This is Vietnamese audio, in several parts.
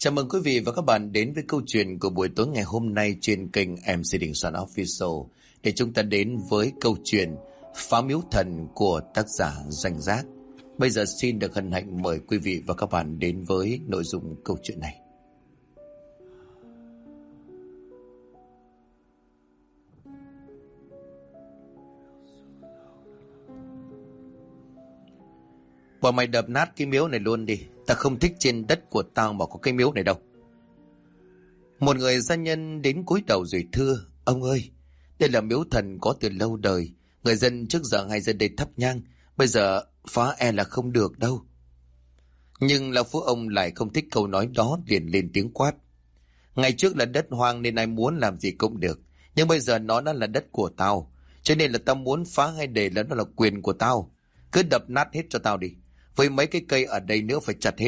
Chào mừng quý vị và các bạn đến với câu chuyện của buổi tối ngày hôm nay trên kênh MC Đình Soạn Official, để chúng ta đến với câu chuyện Phá Miếu Thần của tác giả Danh Giác. Bây giờ xin được hân hạnh mời quý vị và các bạn đến với nội dung câu chuyện này. Bọn mày đập nát cái miếu này luôn đi. Ta không thích trên đất của tao mà có cái miếu này đâu. Một người gia nhân đến cúi đầu rồi thưa: Ông ơi, đây là miếu thần có từ lâu đời. Người dân trước giờ hay ra đây thắp nhang. Bây giờ phá e là không được đâu. Nhưng lão phú ông lại không thích câu nói đó, liền lên tiếng quát: Ngày trước là đất hoang nên ai muốn làm gì cũng được. Nhưng bây giờ nó đã là đất của tao, cho nên là tao muốn phá hay để là nó là quyền của tao. Cứ đập nát hết cho tao đi. Với mấy cái cây ở đây nữa phải chặt hết.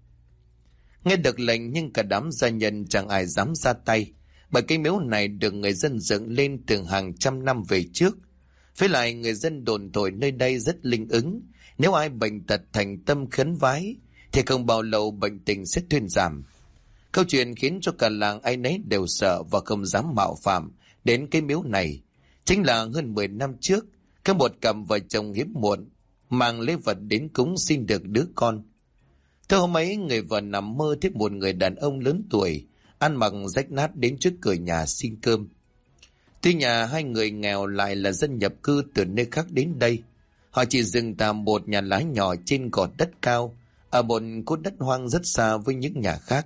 Nghe được lệnh nhưng cả đám gia nhân chẳng ai dám ra tay, bởi cái miếu này được người dân dựng lên từ hàng trăm năm về trước. Với lại người dân đồn thổi nơi đây rất linh ứng, nếu ai bệnh tật thành tâm khấn vái thì không bao lâu bệnh tình sẽ thuyên giảm. Câu chuyện khiến cho cả làng ai nấy đều sợ và không dám mạo phạm đến cái miếu này. Chính là hơn 10 năm trước, có một cặp vợ chồng hiếm muộn mang lễ vật đến cúng xin được đứa con. Thưa hôm ấy, người vợ nằm mơ thấy một người đàn ông lớn tuổi ăn mặc rách nát đến trước cửa nhà xin cơm. Tuy nhà hai người nghèo lại là dân nhập cư từ nơi khác đến đây, họ chỉ dừng tạm một nhà lá nhỏ trên gò đất cao ở một khu đất hoang rất xa với những nhà khác.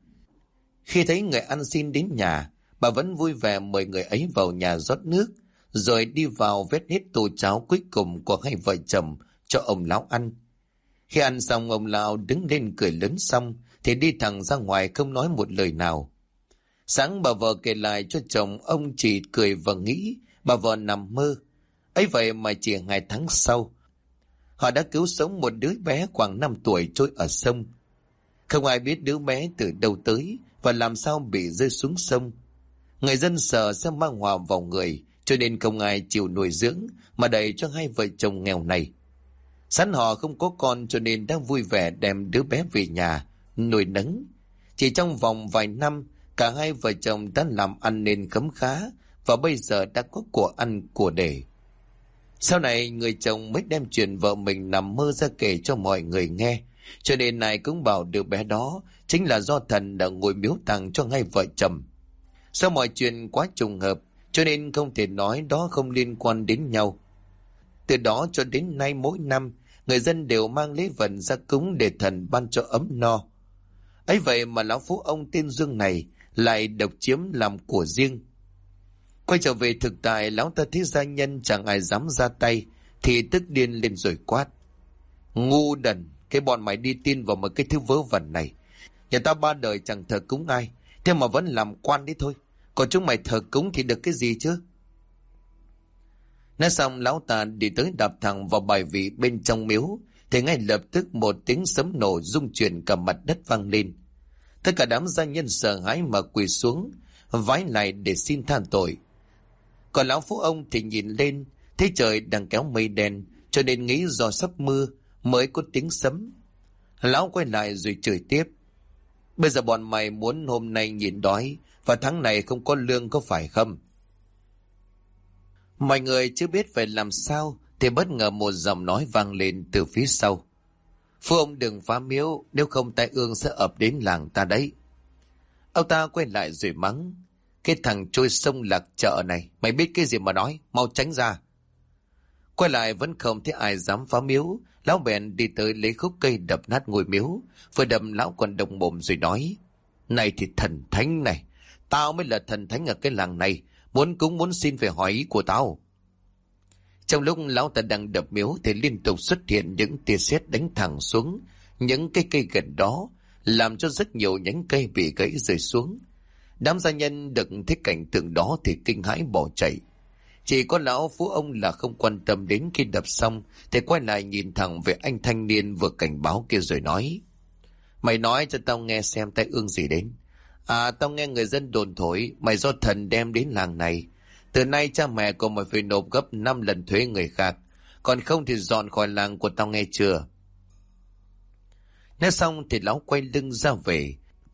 Khi thấy người ăn xin đến nhà, bà vẫn vui vẻ mời người ấy vào nhà rót nước, rồi đi vào vét hết tô cháo cuối cùng của hai vợ chồng cho ông lão ăn. Khi ăn xong, ông lão đứng lên cười lớn xong thì đi thẳng ra ngoài không nói một lời nào. Sáng bà vợ kể lại cho chồng, ông chỉ cười và nghĩ bà vợ nằm mơ. Ấy vậy mà chỉ 2 tháng sau, họ đã cứu sống một đứa bé khoảng 5 tuổi trôi ở sông. Không ai biết đứa bé từ đâu tới và làm sao bị rơi xuống sông. Người dân sợ sẽ mang họa vào người, cho nên không ai chịu nuôi dưỡng mà đẩy cho hai vợ chồng nghèo này. Sẵn họ không có con cho nên đang vui vẻ đem đứa bé về nhà nuôi nấng. Chỉ trong vòng vài năm, cả hai vợ chồng đã làm ăn nên khấm khá và bây giờ đã có của ăn của để. Sau này người chồng mới đem chuyện vợ mình nằm mơ ra kể cho mọi người nghe, cho nên ai cũng bảo đứa bé đó chính là do thần đã ngồi miếu tặng cho hai vợ chồng. Sau mọi chuyện quá trùng hợp, cho nên không thể nói đó không liên quan đến nhau. Từ đó cho đến nay, mỗi năm người dân đều mang lễ vật ra cúng để thần ban cho ấm no. Ấy vậy mà lão phú ông tên Dương này lại độc chiếm làm của riêng. Quay trở về thực tại, lão ta thấy gia nhân chẳng ai dám ra tay thì tức điên lên rồi quát: Ngu đần, cái bọn mày đi tin vào một cái thứ vớ vẩn này. Nhà ta 3 đời chẳng thờ cúng ai, thế mà vẫn làm quan đấy thôi. Còn chúng mày thờ cúng thì được cái gì chứ? Nói xong, lão ta đi tới đạp thẳng vào bài vị bên trong miếu, thì ngay lập tức một tiếng sấm nổ rung chuyển cả mặt đất vang lên. Tất cả đám gia nhân sợ hãi mà quỳ xuống vái lại để xin tha tội. Còn lão phú ông thì nhìn lên thấy trời đang kéo mây đen, cho nên nghĩ do sắp mưa mới có tiếng sấm. Lão quay lại rồi chửi tiếp: Bây giờ bọn mày muốn hôm nay nhịn đói và tháng này không có lương có phải không? Mọi người chưa biết phải làm sao thì bất ngờ một giọng nói vang lên từ phía sau: Phú ông đừng phá miếu, nếu không tai ương sẽ ập đến làng ta đấy. Ông ta quay lại rồi mắng: Cái thằng trôi sông lạc chợ này, mày biết cái gì mà nói, mau tránh ra. Quay lại vẫn không thấy ai dám phá miếu, lão bèn đi tới lấy khúc cây đập nát ngôi miếu. Vừa đập lão còn đồng mồm rồi nói: Này thì thần thánh này, tao mới là thần thánh ở cái làng này, muốn cúng muốn xin phải hỏi ý của tao. Trong lúc lão ta đang đập miếu thì liên tục xuất hiện những tia sét đánh thẳng xuống những cái cây gần đó, làm cho rất nhiều nhánh cây bị gãy rơi xuống. Đám gia nhân được thấy cảnh tượng đó thì kinh hãi bỏ chạy. Chỉ có lão phú ông là không quan tâm, đến khi đập xong thì quay lại nhìn thẳng về anh thanh niên vừa cảnh báo kia rồi nói: Mày nói cho tao nghe xem tai ương gì đến. À, tao nghe người dân đồn thổi mày do thần đem đến làng này. Từ nay cha mẹ của mày phải nộp gấp 5 lần thuế người khác, còn không thì dọn khỏi làng của tao nghe chưa? Nói xong thì lão quay lưng ra về.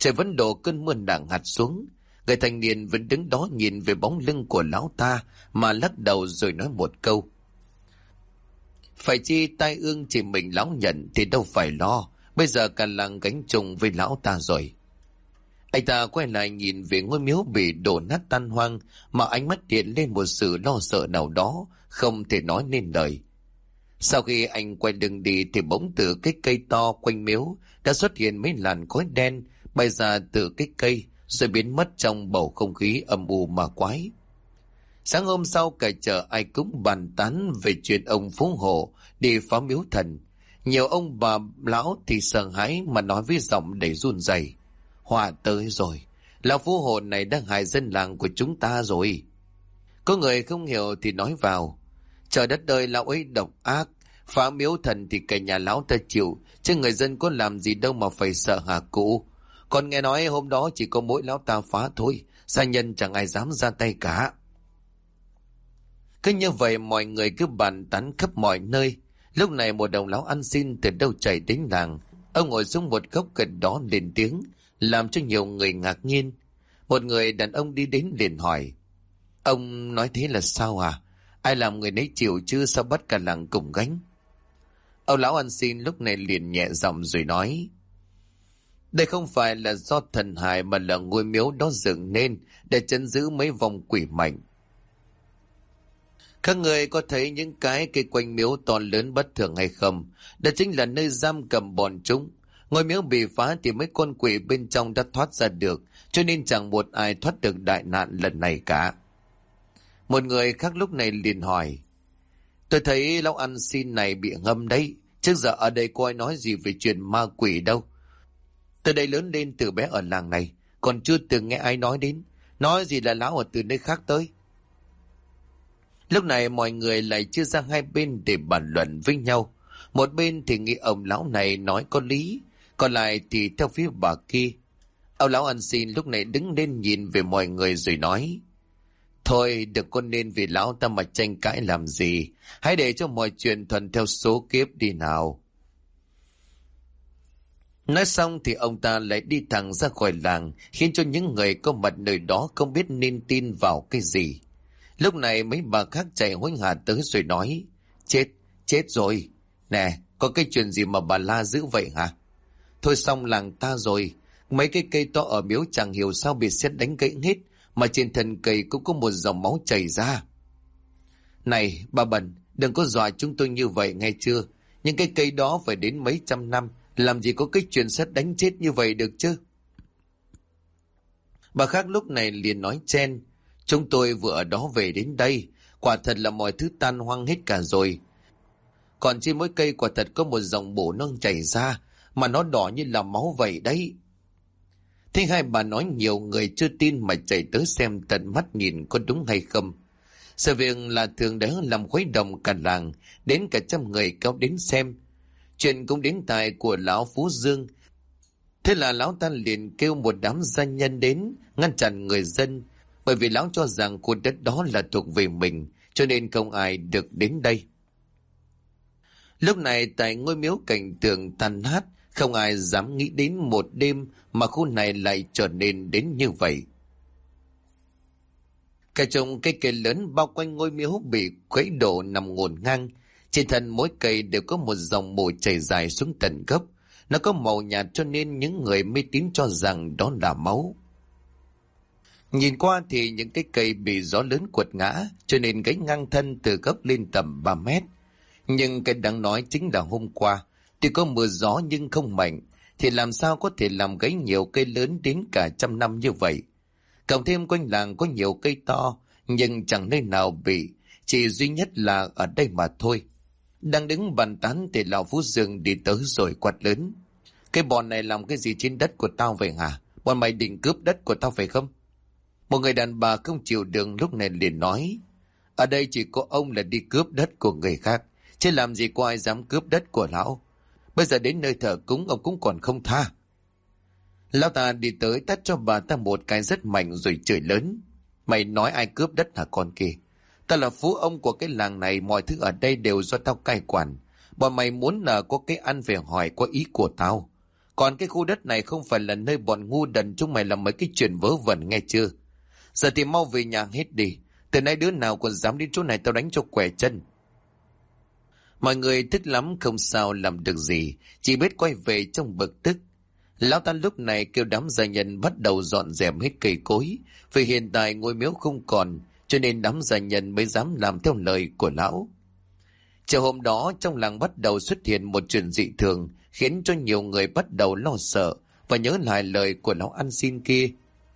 Trời vẫn đổ cơn mưa nặng hạt xuống. Người thanh niên vẫn đứng đó nhìn về bóng lưng của lão ta mà lắc đầu rồi nói một câu: phải chi tai ương chỉ mình lão nhận thì đâu phải lo, bây giờ cả làng gánh chung với lão ta rồi. Anh ta quay lại nhìn về ngôi miếu bị đổ nát tan hoang mà ánh mắt hiện lên một sự lo sợ nào đó không thể nói nên lời. Sau khi anh quay lưng đi thì bỗng từ cái cây to quanh miếu đã xuất hiện mấy làn khói đen bay ra từ cái cây rồi biến mất trong bầu không khí âm u mà quái. Sáng hôm sau cả chợ ai cũng bàn tán về chuyện ông Phú Hộ đi phá miếu thần. Nhiều ông bà lão thì sợ hãi mà nói với giọng đầy run rẩy: họa tới rồi, lão Phú Hộ này đang hại dân làng của chúng ta rồi. Có người không hiểu thì nói vào: trời đất ơi, lão ấy độc ác, phá miếu thần thì cả nhà lão ta chịu, chứ người dân có làm gì đâu mà phải sợ hả cụ. Còn nghe nói hôm đó chỉ có mỗi lão ta phá thôi, gia nhân chẳng ai dám ra tay cả. Cứ như vậy mọi người cứ bàn tán khắp mọi nơi. Lúc này một đồng lão ăn xin từ đâu chạy đến làng. Ông ngồi xuống một góc gần đó lên tiếng, làm cho nhiều người ngạc nhiên. Một người đàn ông đi đến liền hỏi: ông nói thế là sao à? Ai làm người nấy chịu chứ sao bắt cả làng cùng gánh? Ông lão ăn xin lúc này liền nhẹ giọng rồi nói: đây không phải là do thần hài mà là ngôi miếu đó dựng nên để trấn giữ mấy vong quỷ mạnh. Các người có thấy những cái cây quanh miếu to lớn bất thường hay không? Đó chính là nơi giam cầm bọn chúng. Ngôi miếu bị phá thì mấy con quỷ bên trong đã thoát ra được, cho nên chẳng một ai thoát được đại nạn lần này cả. Một người khác lúc này liền hỏi: tôi thấy lão ăn xin này bị ngâm đấy, trước giờ ở đây có ai nói gì về chuyện ma quỷ đâu. Tôi đây lớn lên từ bé ở làng này, còn chưa từng nghe ai nói đến. Nói gì là lão ở từ nơi khác tới. Lúc này mọi người lại chia ra hai bên để bàn luận với nhau. Một bên thì nghĩ ông lão này nói có lý, còn lại thì theo phía bà kia. Ông lão ăn xin lúc này đứng lên nhìn về mọi người rồi nói: thôi đừng có nên vì lão ta mà tranh cãi làm gì, hãy để cho mọi chuyện thuận theo số kiếp đi nào. Nói xong thì ông ta lại đi thẳng ra khỏi làng, khiến cho những người có mặt nơi đó không biết nên tin vào cái gì. Lúc này mấy bà khác chạy hối hả tới rồi nói: chết rồi. Nè, có cái chuyện gì mà bà la dữ vậy hả? Thôi xong làng ta rồi, mấy cái cây to ở miếu chẳng hiểu sao bị sét đánh gãy hết, mà trên thân cây cũng có một dòng máu chảy ra. Này bà Bần, đừng có dọa chúng tôi như vậy nghe chưa? Những cái cây đó phải đến mấy trăm năm, làm gì có cái chuyện sét đánh chết như vậy được chứ? Bà khác lúc này liền nói chen: chúng tôi vừa ở đó về đến đây, quả thật là mọi thứ tan hoang hết cả rồi. Còn trên mỗi cây quả thật có một dòng bổ nông chảy ra, mà nó đỏ như là máu vậy đấy. Thế hai bà nói nhiều người chưa tin mà chạy tới xem tận mắt nhìn có đúng hay không. Sự việc là thường đã làm khuấy động cả làng, đến cả trăm người kéo đến xem. Chuyện cũng đến tai của lão Phú Dương. Thế là lão ta liền kêu một đám gia nhân đến ngăn chặn người dân, bởi vì lão cho rằng khu đất đó là thuộc về mình, cho nên không ai được đến đây. Lúc này tại ngôi miếu cảnh tường tan nát, không ai dám nghĩ đến một đêm mà khu này lại trở nên đến như vậy. Cả chồng cây cây lớn bao quanh ngôi miếu bị khuấy đổ nằm ngổn ngang. Trên thân mỗi cây đều có một dòng mồ chảy dài xuống tận gốc. Nó có màu nhạt cho nên những người mê tín cho rằng đó là máu. Nhìn qua thì những cái cây bị gió lớn quật ngã, cho nên gãy ngang thân từ gốc lên tầm 3 mét. Nhưng cái đáng nói chính là hôm qua, tuy có mưa gió nhưng không mạnh, thì làm sao có thể làm gãy nhiều cây lớn đến cả trăm năm như vậy. Cộng thêm quanh làng có nhiều cây to, nhưng chẳng nơi nào bị, chỉ duy nhất là ở đây mà thôi. Đang đứng bàn tán thì lão Phú Dương đi tới rồi quát lớn: cái bọn này làm cái gì trên đất của tao vậy hả? Bọn mày định cướp đất của tao phải không? Một người đàn bà không chịu đựng lúc này liền nói: ở đây chỉ có ông là đi cướp đất của người khác, chứ làm gì có ai dám cướp đất của lão. Bây giờ đến nơi thờ cúng ông cũng còn không tha. Lão ta đi tới tát cho bà ta một cái rất mạnh rồi chửi lớn: mày nói ai cướp đất hả con kia? Ta là phú ông của cái làng này, mọi thứ ở đây đều do tao cai quản. Bọn mày muốn là có cái ăn về hỏi có ý của tao. Còn cái khu đất này không phải là nơi bọn ngu đần chúng mày làm mấy cái chuyện vớ vẩn nghe chưa? Giờ thì mau về nhà hết đi. Từ nay đứa nào còn dám đến chỗ này tao đánh cho quẻ chân. Mọi người tức lắm không sao làm được gì, chỉ biết quay về trong bực tức. Lão ta lúc này kêu đám gia nhân bắt đầu dọn dẹp hết cây cối, vì hiện tại ngôi miếu không còn, cho nên đám gia nhân mới dám làm theo lời của lão. Chiều hôm đó trong làng bắt đầu xuất hiện một chuyện dị thường, khiến cho nhiều người bắt đầu lo sợ và nhớ lại lời của lão ăn xin kia.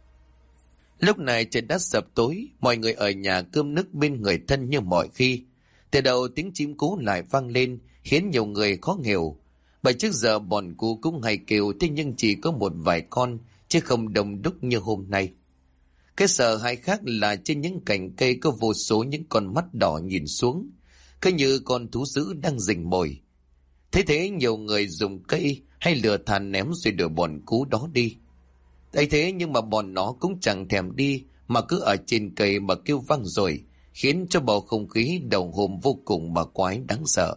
Lúc này trời đã sập tối, mọi người ở nhà cơm nước bên người thân như mọi khi. Từ đầu tiếng chim cú lại vang lên, khiến nhiều người khó hiểu. Bởi trước giờ bọn cú cũng hay kêu, thế nhưng chỉ có một vài con, chứ không đông đúc như hôm nay. Cái sợ hãi khác là trên những cành cây có vô số những con mắt đỏ nhìn xuống, cứ như con thú dữ đang rình mồi. Thế nhiều người dùng cây hay lửa than ném rồi đuổi bọn cú đó đi. Thế nhưng mà bọn nó cũng chẳng thèm đi, mà cứ ở trên cây mà kêu vang rồi, khiến cho bầu không khí đầu hôm vô cùng mà quái đáng sợ.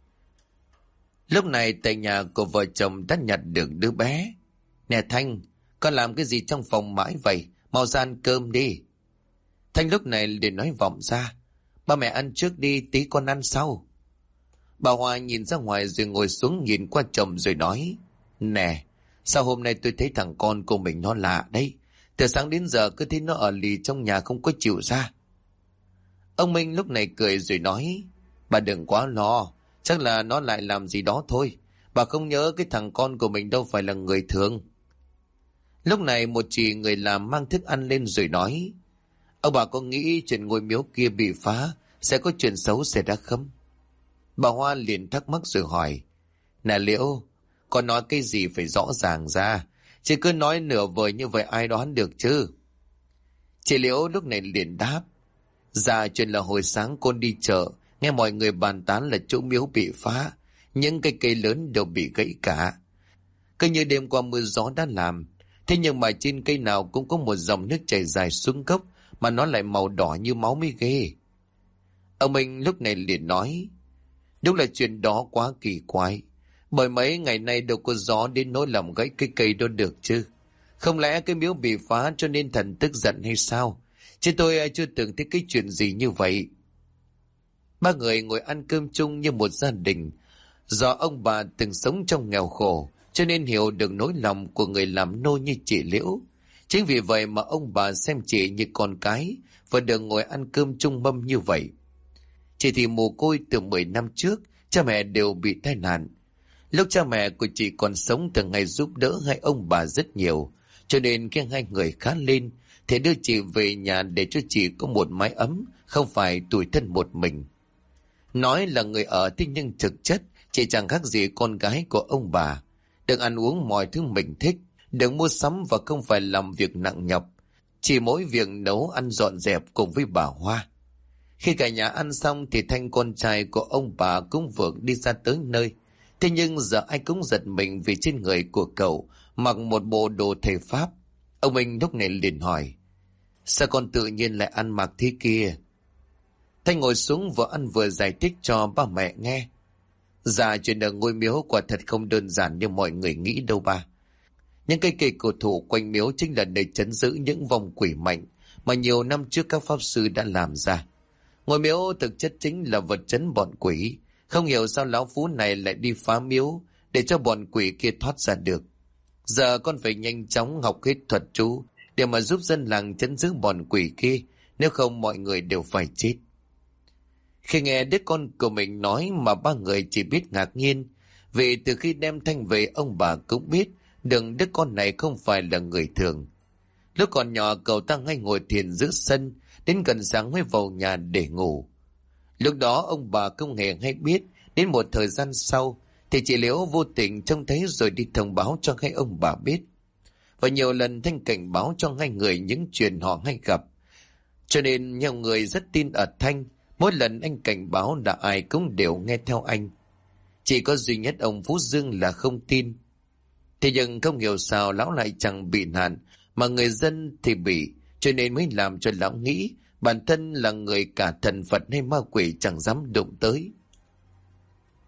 Lúc này tại nhà của vợ chồng đã nhặt được đứa bé. Nè Thanh, con làm cái gì trong phòng mãi vậy? Mau ra ăn cơm đi. Thanh lúc này liền nói vọng ra, ba mẹ ăn trước đi, tí con ăn sau. Bà Hoa nhìn ra ngoài rồi ngồi xuống nhìn qua chồng rồi nói, nè, sao hôm nay tôi thấy thằng con của mình nó lạ đấy. Từ sáng đến giờ cứ thấy nó ở lì trong nhà không có chịu ra. Ông Minh lúc này cười rồi nói, bà đừng quá lo, chắc là nó lại làm gì đó thôi. Bà không nhớ cái thằng con của mình đâu phải là người thường. Lúc này một chị người làm mang thức ăn lên rồi nói, ông bà có nghĩ chuyện ngôi miếu kia bị phá sẽ có chuyện xấu xảy ra không? Bà Hoa liền thắc mắc rồi hỏi, nè Liễu, con nói cái gì phải rõ ràng ra, chứ cứ nói nửa vời như vậy ai đoán được chứ? Chị Liễu lúc này liền đáp, dạ chuyện là hồi sáng con đi chợ, nghe mọi người bàn tán là chỗ miếu bị phá, những cái cây lớn đều bị gãy cả. Cứ như đêm qua mưa gió đã làm, thế nhưng mà trên cây nào cũng có một dòng nước chảy dài xuống gốc, mà nó lại màu đỏ như máu mới ghê. Ông Minh lúc này liền nói, đúng là chuyện đó quá kỳ quái, bởi mấy ngày nay đâu có gió đến nỗi làm gãy cái cây đó được chứ. Không lẽ cái miếu bị phá cho nên thần tức giận hay sao? Chứ tôi chưa từng thấy cái chuyện gì như vậy. Ba người ngồi ăn cơm chung như một gia đình. Do ông bà từng sống trong nghèo khổ, cho nên hiểu được nỗi lòng của người làm nô như chị Liễu. Chính vì vậy mà ông bà xem chị như con cái và được ngồi ăn cơm chung mâm như vậy. Chị thì mồ côi từ 10 năm trước, cha mẹ đều bị tai nạn. Lúc cha mẹ của chị còn sống từng ngày giúp đỡ hai ông bà rất nhiều, cho nên khi hai người khá lên thì đưa chị về nhà để cho chị có một mái ấm, không phải tủi thân một mình. Nói là người ở thế nhưng thực chất chị chẳng khác gì con gái của ông bà, được ăn uống mọi thứ mình thích, được mua sắm và không phải làm việc nặng nhọc, chỉ mỗi việc nấu ăn dọn dẹp cùng với bà Hoa. Khi cả nhà ăn xong thì Thanh con trai của ông bà cũng vừa đi ra tới nơi. Thế nhưng giờ ai cũng giật mình vì trên người của cậu mặc một bộ đồ thầy Pháp. Ông Minh lúc này liền hỏi, sao con tự nhiên lại ăn mặc thế kia? Thanh ngồi xuống vừa ăn vừa giải thích cho ba mẹ nghe. Dạ chuyện ở ngôi miếu quả thật không đơn giản như mọi người nghĩ đâu ba. Những cây cây cổ thụ quanh miếu chính là nơi trấn giữ những vong quỷ mạnh mà nhiều năm trước các pháp sư đã làm ra. Ngôi miếu thực chất chính là vật trấn bọn quỷ. Không hiểu sao lão phú này lại đi phá miếu để cho bọn quỷ kia thoát ra được. Giờ con phải nhanh chóng học hết thuật chú để mà giúp dân làng trấn giữ bọn quỷ kia, nếu không mọi người đều phải chết. Khi nghe đứa con của mình nói mà ba người chỉ biết ngạc nhiên, vì từ khi đem Thanh về ông bà cũng biết đừng đứa con này không phải là người thường. Lúc còn nhỏ cậu ta hay ngồi thiền giữa sân, đến gần sáng mới vào nhà để ngủ. Lúc đó ông bà không hề hay biết, đến một thời gian sau thì chị Liễu vô tình trông thấy rồi đi thông báo cho hai ông bà biết. Và nhiều lần Thanh cảnh báo cho hai người những chuyện họ hay gặp. Cho nên nhiều người rất tin ở Thanh, mỗi lần anh cảnh báo là ai cũng đều nghe theo anh. Chỉ có duy nhất ông Phú Dương là không tin. Thế nhưng không hiểu sao lão lại chẳng bị nạn, mà người dân thì bị, cho nên mới làm cho lão nghĩ bản thân là người cả thần Phật hay ma quỷ chẳng dám đụng tới.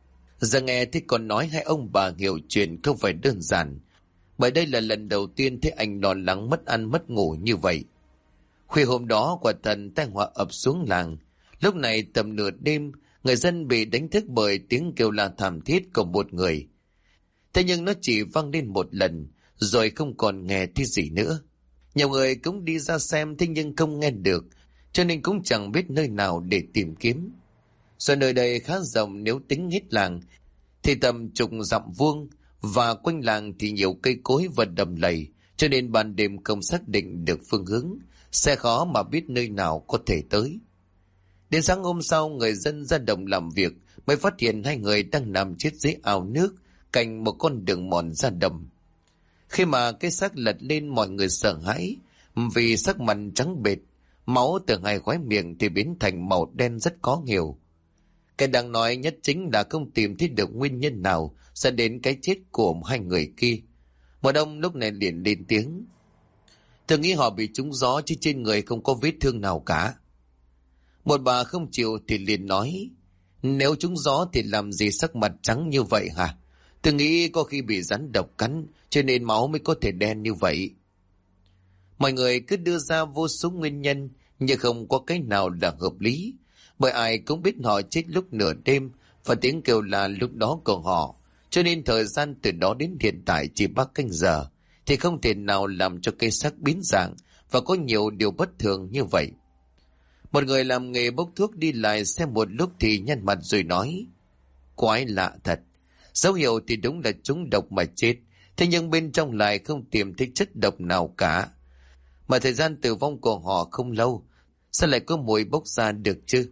Giờ nghe thấy con nói hai ông bà hiểu chuyện không phải đơn giản, bởi đây là lần đầu tiên thấy anh lo lắng mất ăn mất ngủ như vậy. Khuya hôm đó quả thần tai họa ập xuống làng. Lúc này tầm nửa đêm, người dân bị đánh thức bởi tiếng kêu la thảm thiết của một người. Thế nhưng nó chỉ vang lên một lần, rồi không còn nghe thấy gì nữa. Nhiều người cũng đi ra xem thế nhưng không nghe được, cho nên cũng chẳng biết nơi nào để tìm kiếm. Do nơi đây khá rộng, nếu tính hết làng thì tầm chục dặm vuông, và quanh làng thì nhiều cây cối và đầm lầy, cho nên ban đêm không xác định được phương hướng, sẽ khó mà biết nơi nào có thể tới. Đến sáng hôm sau, người dân ra đồng làm việc mới phát hiện hai người đang nằm chết dưới ao nước cạnh một con đường mòn ra đầm. Khi mà cái xác lật lên, mọi người sợ hãi vì sắc mặt trắng bệch, máu từ hai khóe miệng thì biến thành màu đen rất khó hiểu. Cái đáng nói nhất chính là không tìm thấy được nguyên nhân nào dẫn đến cái chết của hai người kia. Một ông lúc này liền lên tiếng: "Tôi nghĩ họ bị trúng gió chứ trên người không có vết thương nào cả." Một bà không chịu thì liền nói: "Nếu trúng gió thì làm gì sắc mặt trắng như vậy hả? Tôi nghĩ có khi bị rắn độc cắn cho nên máu mới có thể đen như vậy." Mọi người cứ đưa ra vô số nguyên nhân nhưng không có cái nào là hợp lý, bởi ai cũng biết họ chết lúc nửa đêm và tiếng kêu là lúc đó của họ, cho nên thời gian từ đó đến hiện tại chỉ 3 canh giờ thì không thể nào làm cho cây xác biến dạng và có nhiều điều bất thường như vậy. Một người làm nghề bốc thuốc đi lại xem một lúc thì nhăn mặt rồi nói: "Quái lạ thật, dấu hiệu thì đúng là trúng độc mà chết, thế nhưng bên trong lại không tìm thấy chất độc nào cả. Mà thời gian tử vong của họ không lâu, sao lại có mùi bốc ra được chứ?"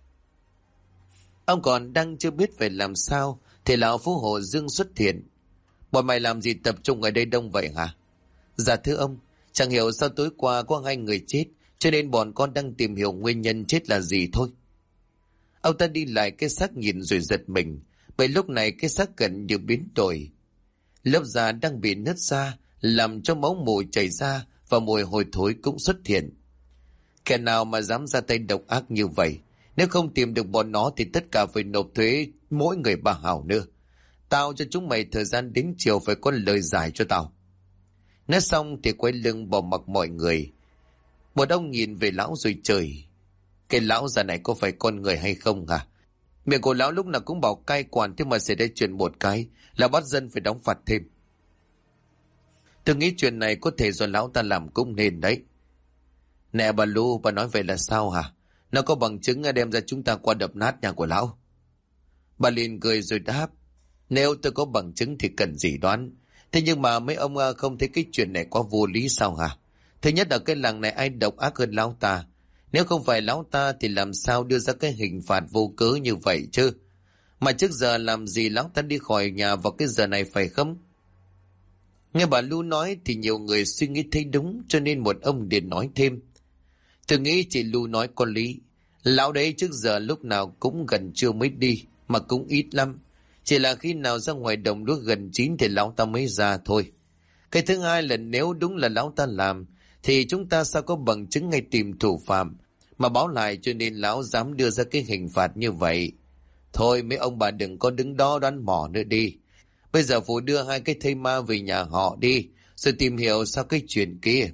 Ông còn đang chưa biết phải làm sao thì lão Phú Hộ Dương xuất hiện: "Bọn mày làm gì tập trung ở đây đông vậy hả?" "Dạ thưa ông, chẳng hiểu sao tối qua có 2 người chết, cho nên bọn con đang tìm hiểu nguyên nhân chết là gì thôi." Ông ta đi lại cái xác nhìn rồi giật mình, bởi lúc này cái xác gần như biến đổi. Lớp da đang bị nứt ra, làm cho máu mù chảy ra và mùi hôi thối cũng xuất hiện. Kẻ nào mà dám ra tay độc ác như vậy? Nếu không tìm được bọn nó thì tất cả phải nộp thuế mỗi người 3 hào nữa. Tao cho chúng mày thời gian đến chiều phải có lời giải cho tao. Nói xong thì quay lưng bỏ mặc mọi người. Một ông nhìn về lão rồi chửi: "Cái lão già này có phải con người hay không hả? Miệng của lão lúc nào cũng bảo cai quản, thế mà xảy ra chuyện một cái là bắt dân phải đóng phạt thêm. Tôi nghĩ chuyện này có thể do lão ta làm cũng nên đấy." "Nè bà Lu, bà nói vậy là sao hả? Nó có bằng chứng đem ra chúng ta qua đập nát nhà của lão." Bà liền cười rồi đáp: "Nếu tôi có bằng chứng thì cần gì đoán. Thế nhưng mà mấy ông không thấy cái chuyện này quá vô lý sao hả? Thứ nhất ở cái làng này ai độc ác hơn lão ta? Nếu không phải lão ta thì làm sao đưa ra cái hình phạt vô cớ như vậy chứ? Mà trước giờ làm gì lão ta đi khỏi nhà vào cái giờ này phải không?" Nghe bà Lu nói thì nhiều người suy nghĩ thấy đúng, cho nên một ông liền nói thêm: "Tôi nghĩ chị Lu nói có lý. Lão đấy trước giờ lúc nào cũng gần trưa mới đi, mà cũng ít lắm. Chỉ là khi nào ra ngoài đồng lúc gần 9 thì lão ta mới ra thôi. Cái thứ hai là nếu đúng là lão ta làm, thì chúng ta sao có bằng chứng ngay tìm thủ phạm mà báo lại, cho nên lão dám đưa ra cái hình phạt như vậy. Thôi mấy ông bà đừng có đứng đó đoán mò nữa đi. Bây giờ phụ đưa 2 cái thây ma về nhà họ đi, rồi tìm hiểu sao cái chuyện kia."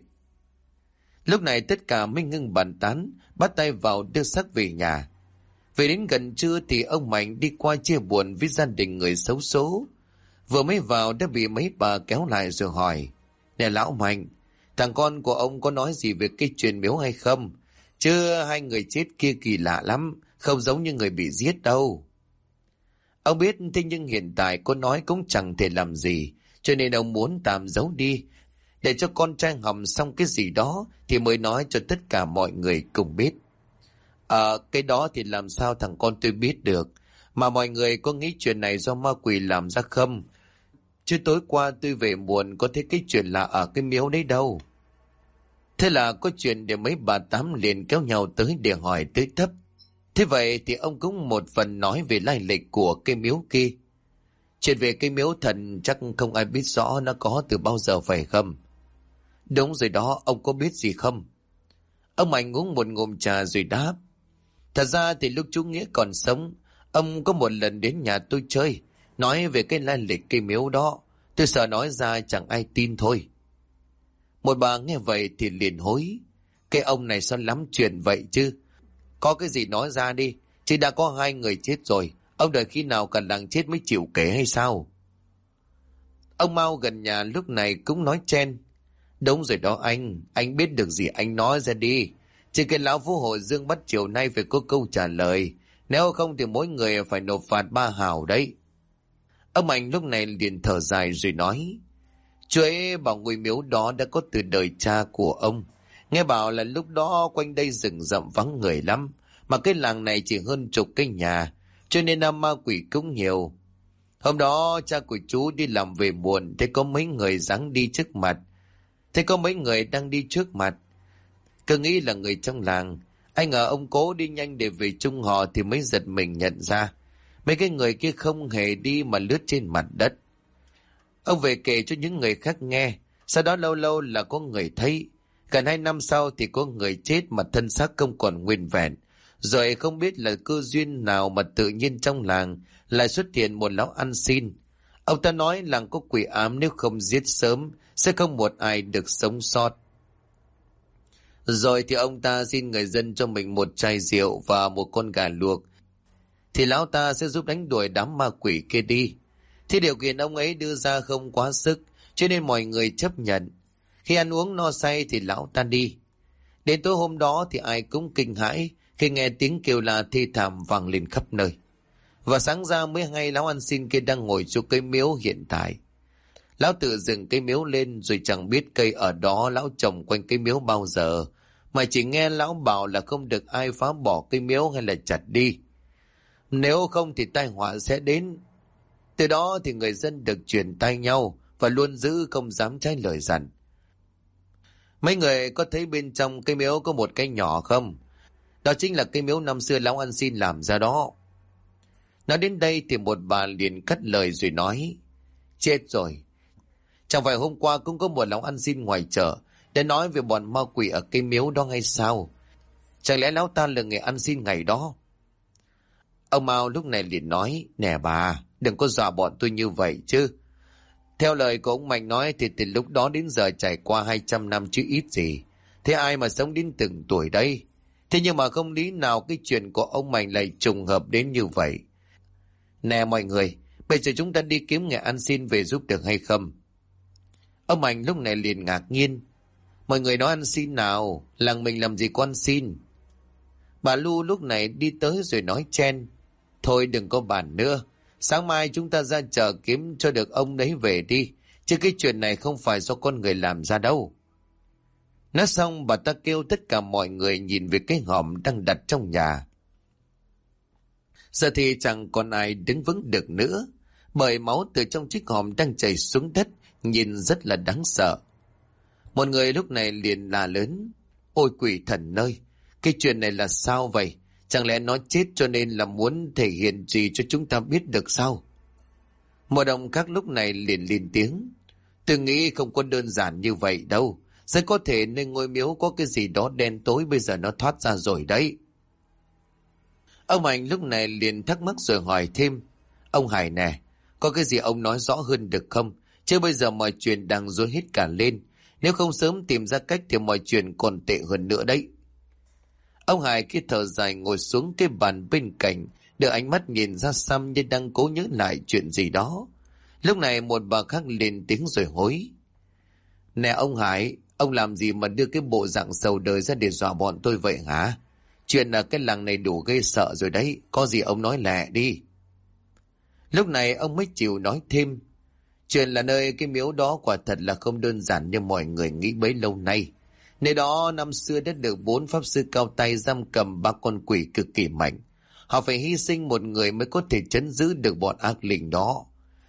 Lúc này tất cả mới ngưng bàn tán, bắt tay vào đưa xác về nhà. Về đến gần trưa thì ông Mạnh đi qua chia buồn với gia đình người xấu số. Vừa mới vào đã bị mấy bà kéo lại rồi hỏi: "Nè lão Mạnh, thằng con của ông có nói gì về cái chuyện miếu hay không? Chứ 2 người chết kia kỳ lạ lắm, không giống như người bị giết đâu." Ông biết, thế nhưng hiện tại có nói cũng chẳng thể làm gì, cho nên ông muốn tạm giấu đi, để cho con trai hầm xong cái gì đó thì mới nói cho tất cả mọi người cùng biết. Cái đó thì làm sao thằng con tôi biết được, mà mọi người có nghĩ chuyện này do ma quỷ làm ra không? Chứ tối qua tôi về muộn có thấy cái chuyện là ở cái miếu đấy đâu." Thế là có chuyện để mấy bà tám liền kéo nhau tới để hỏi tới thấp. Thế vậy thì ông cũng một phần nói về lai lịch của cây miếu kia. Chuyện về cây miếu thần chắc không ai biết rõ nó có từ bao giờ phải không? "Đúng rồi đó, ông có biết gì không?" Ông Mạnh uống một ngụm trà rồi đáp: "Thật ra thì lúc chú Nghĩa còn sống, ông có một lần đến nhà tôi chơi, nói về cái lai lịch cây miếu đó. Tôi sợ nói ra chẳng ai tin thôi. Một bà nghe vậy thì liền hối. Cái ông này sao lắm chuyện vậy chứ? Có cái gì nói ra đi, chứ đã có 2 người chết rồi. Ông đợi khi nào cả làng chết mới chịu kể hay sao? Ông Mao gần nhà lúc này cũng nói chen. Đúng rồi đó anh biết được gì anh nói ra đi. Chứ cái lão Phú Hộ Dương bắt chiều nay phải có câu trả lời. Nếu không thì mỗi người phải nộp phạt 3 hào đấy. Ông Mạnh lúc này liền thở dài rồi nói. Chú ấy bảo ngôi miếu đó đã có từ đời cha của ông. Nghe bảo là lúc đó quanh đây rừng rậm vắng người lắm. Mà cái làng này chỉ hơn chục cái nhà. Cho nên ma quỷ cũng nhiều. Hôm đó cha của chú đi làm về muộn. Thấy có mấy người dáng đi trước mặt. Thấy có mấy người đang đi trước mặt. Cứ nghĩ là người trong làng. Anh ngờ ông cố đi nhanh để về chung họ thì mới giật mình nhận ra. Mấy cái người kia không hề đi mà lướt trên mặt đất. Ông về kể cho những người khác nghe. Sau đó lâu lâu là có người thấy. Gần 2 năm sau thì có người chết mà thân xác không còn nguyên vẹn. Rồi không biết là cơ duyên nào mà tự nhiên trong làng lại xuất hiện một lão ăn xin. Ông ta nói làng có quỷ ám, nếu không giết sớm sẽ không một ai được sống sót. Rồi thì ông ta xin người dân cho mình một chai rượu và một con gà luộc. Thì lão ta sẽ giúp đánh đuổi đám ma quỷ kia đi. Thì điều kiện ông ấy đưa ra không quá sức, cho nên mọi người chấp nhận. Khi ăn uống no say thì lão ta đi. Đến tối hôm đó thì ai cũng kinh hãi khi nghe tiếng kêu la thê thảm vang lên khắp nơi. Và sáng ra mới hay lão ăn xin kia đang ngồi chỗ cây miếu hiện tại. Lão tự dựng cây miếu lên rồi chẳng biết cây ở đó lão trồng quanh cây miếu bao giờ, mà chỉ nghe lão bảo là không được ai phá bỏ cây miếu hay là chặt đi. Nếu không thì tai họa sẽ đến. Từ đó thì người dân được truyền tai nhau và luôn giữ không dám trái lời dặn. Mấy người có thấy bên trong cây miếu có một cái nhỏ không? Đó chính là cây miếu năm xưa lão ăn xin làm ra đó. Nói đến đây thì một bà liền cắt lời rồi nói. Chết rồi. Chẳng phải hôm qua cũng có một lão ăn xin ngoài chợ để nói về bọn ma quỷ ở cây miếu đó hay sao? Chẳng lẽ lão ta là người ăn xin ngày đó? Ông Mao lúc này liền nói. Nè bà, đừng có dọa bọn tôi như vậy chứ. Theo lời của ông Mạnh nói thì từ lúc đó đến giờ trải qua 200 năm chứ ít gì. Thế ai mà sống đến từng tuổi đây? Thế nhưng mà không lý nào cái chuyện của ông Mạnh lại trùng hợp đến như vậy. Nè mọi người, bây giờ chúng ta đi kiếm người ăn xin về giúp được hay không? Ông Mạnh lúc này liền ngạc nhiên. Mọi người nói ăn xin nào, làng mình làm gì có ăn xin? Bà Lu lúc này đi tới rồi nói chen. Thôi đừng có bàn nữa. Sáng mai chúng ta ra chợ kiếm cho được ông đấy về đi. Chứ cái chuyện này không phải do con người làm ra đâu. Nói xong bà ta kêu tất cả mọi người nhìn về cái hòm đang đặt trong nhà. Giờ thì chẳng còn ai đứng vững được nữa. Bởi máu từ trong chiếc hòm đang chảy xuống đất, nhìn rất là đáng sợ. Một người lúc này liền la lớn. Ôi quỷ thần ơi! Cái chuyện này là sao vậy? Chẳng lẽ nó chết cho nên là muốn thể hiện gì cho chúng ta biết được sao? Một đồng khác lúc này liền lên tiếng. Tôi nghĩ không có đơn giản như vậy đâu. Sẽ có thể nơi ngôi miếu có cái gì đó đen tối bây giờ nó thoát ra rồi đấy. Ông Mạnh lúc này liền thắc mắc rồi hỏi thêm. Ông Hải nè, có cái gì ông nói rõ hơn được không? Chứ bây giờ mọi chuyện đang rối hết cả lên. Nếu không sớm tìm ra cách thì mọi chuyện còn tệ hơn nữa đấy. Ông Hải kia thở dài ngồi xuống cái bàn bên cạnh, đưa ánh mắt nhìn ra xăm như đang cố nhớ lại chuyện gì đó. Lúc này một bà khác lên tiếng rồi hối. Nè ông Hải, ông làm gì mà đưa cái bộ dạng sầu đời ra để dọa bọn tôi vậy hả? Chuyện là cái làng này đủ gây sợ rồi đấy, có gì ông nói lẹ đi. Lúc này ông mới chịu nói thêm. Chuyện là nơi cái miếu đó quả thật là không đơn giản như mọi người nghĩ bấy lâu nay. Nơi đó năm xưa đã được 4 pháp sư cao tay giam cầm 3 con quỷ cực kỳ mạnh. Họ phải hy sinh một người mới có thể trấn giữ được bọn ác linh đó.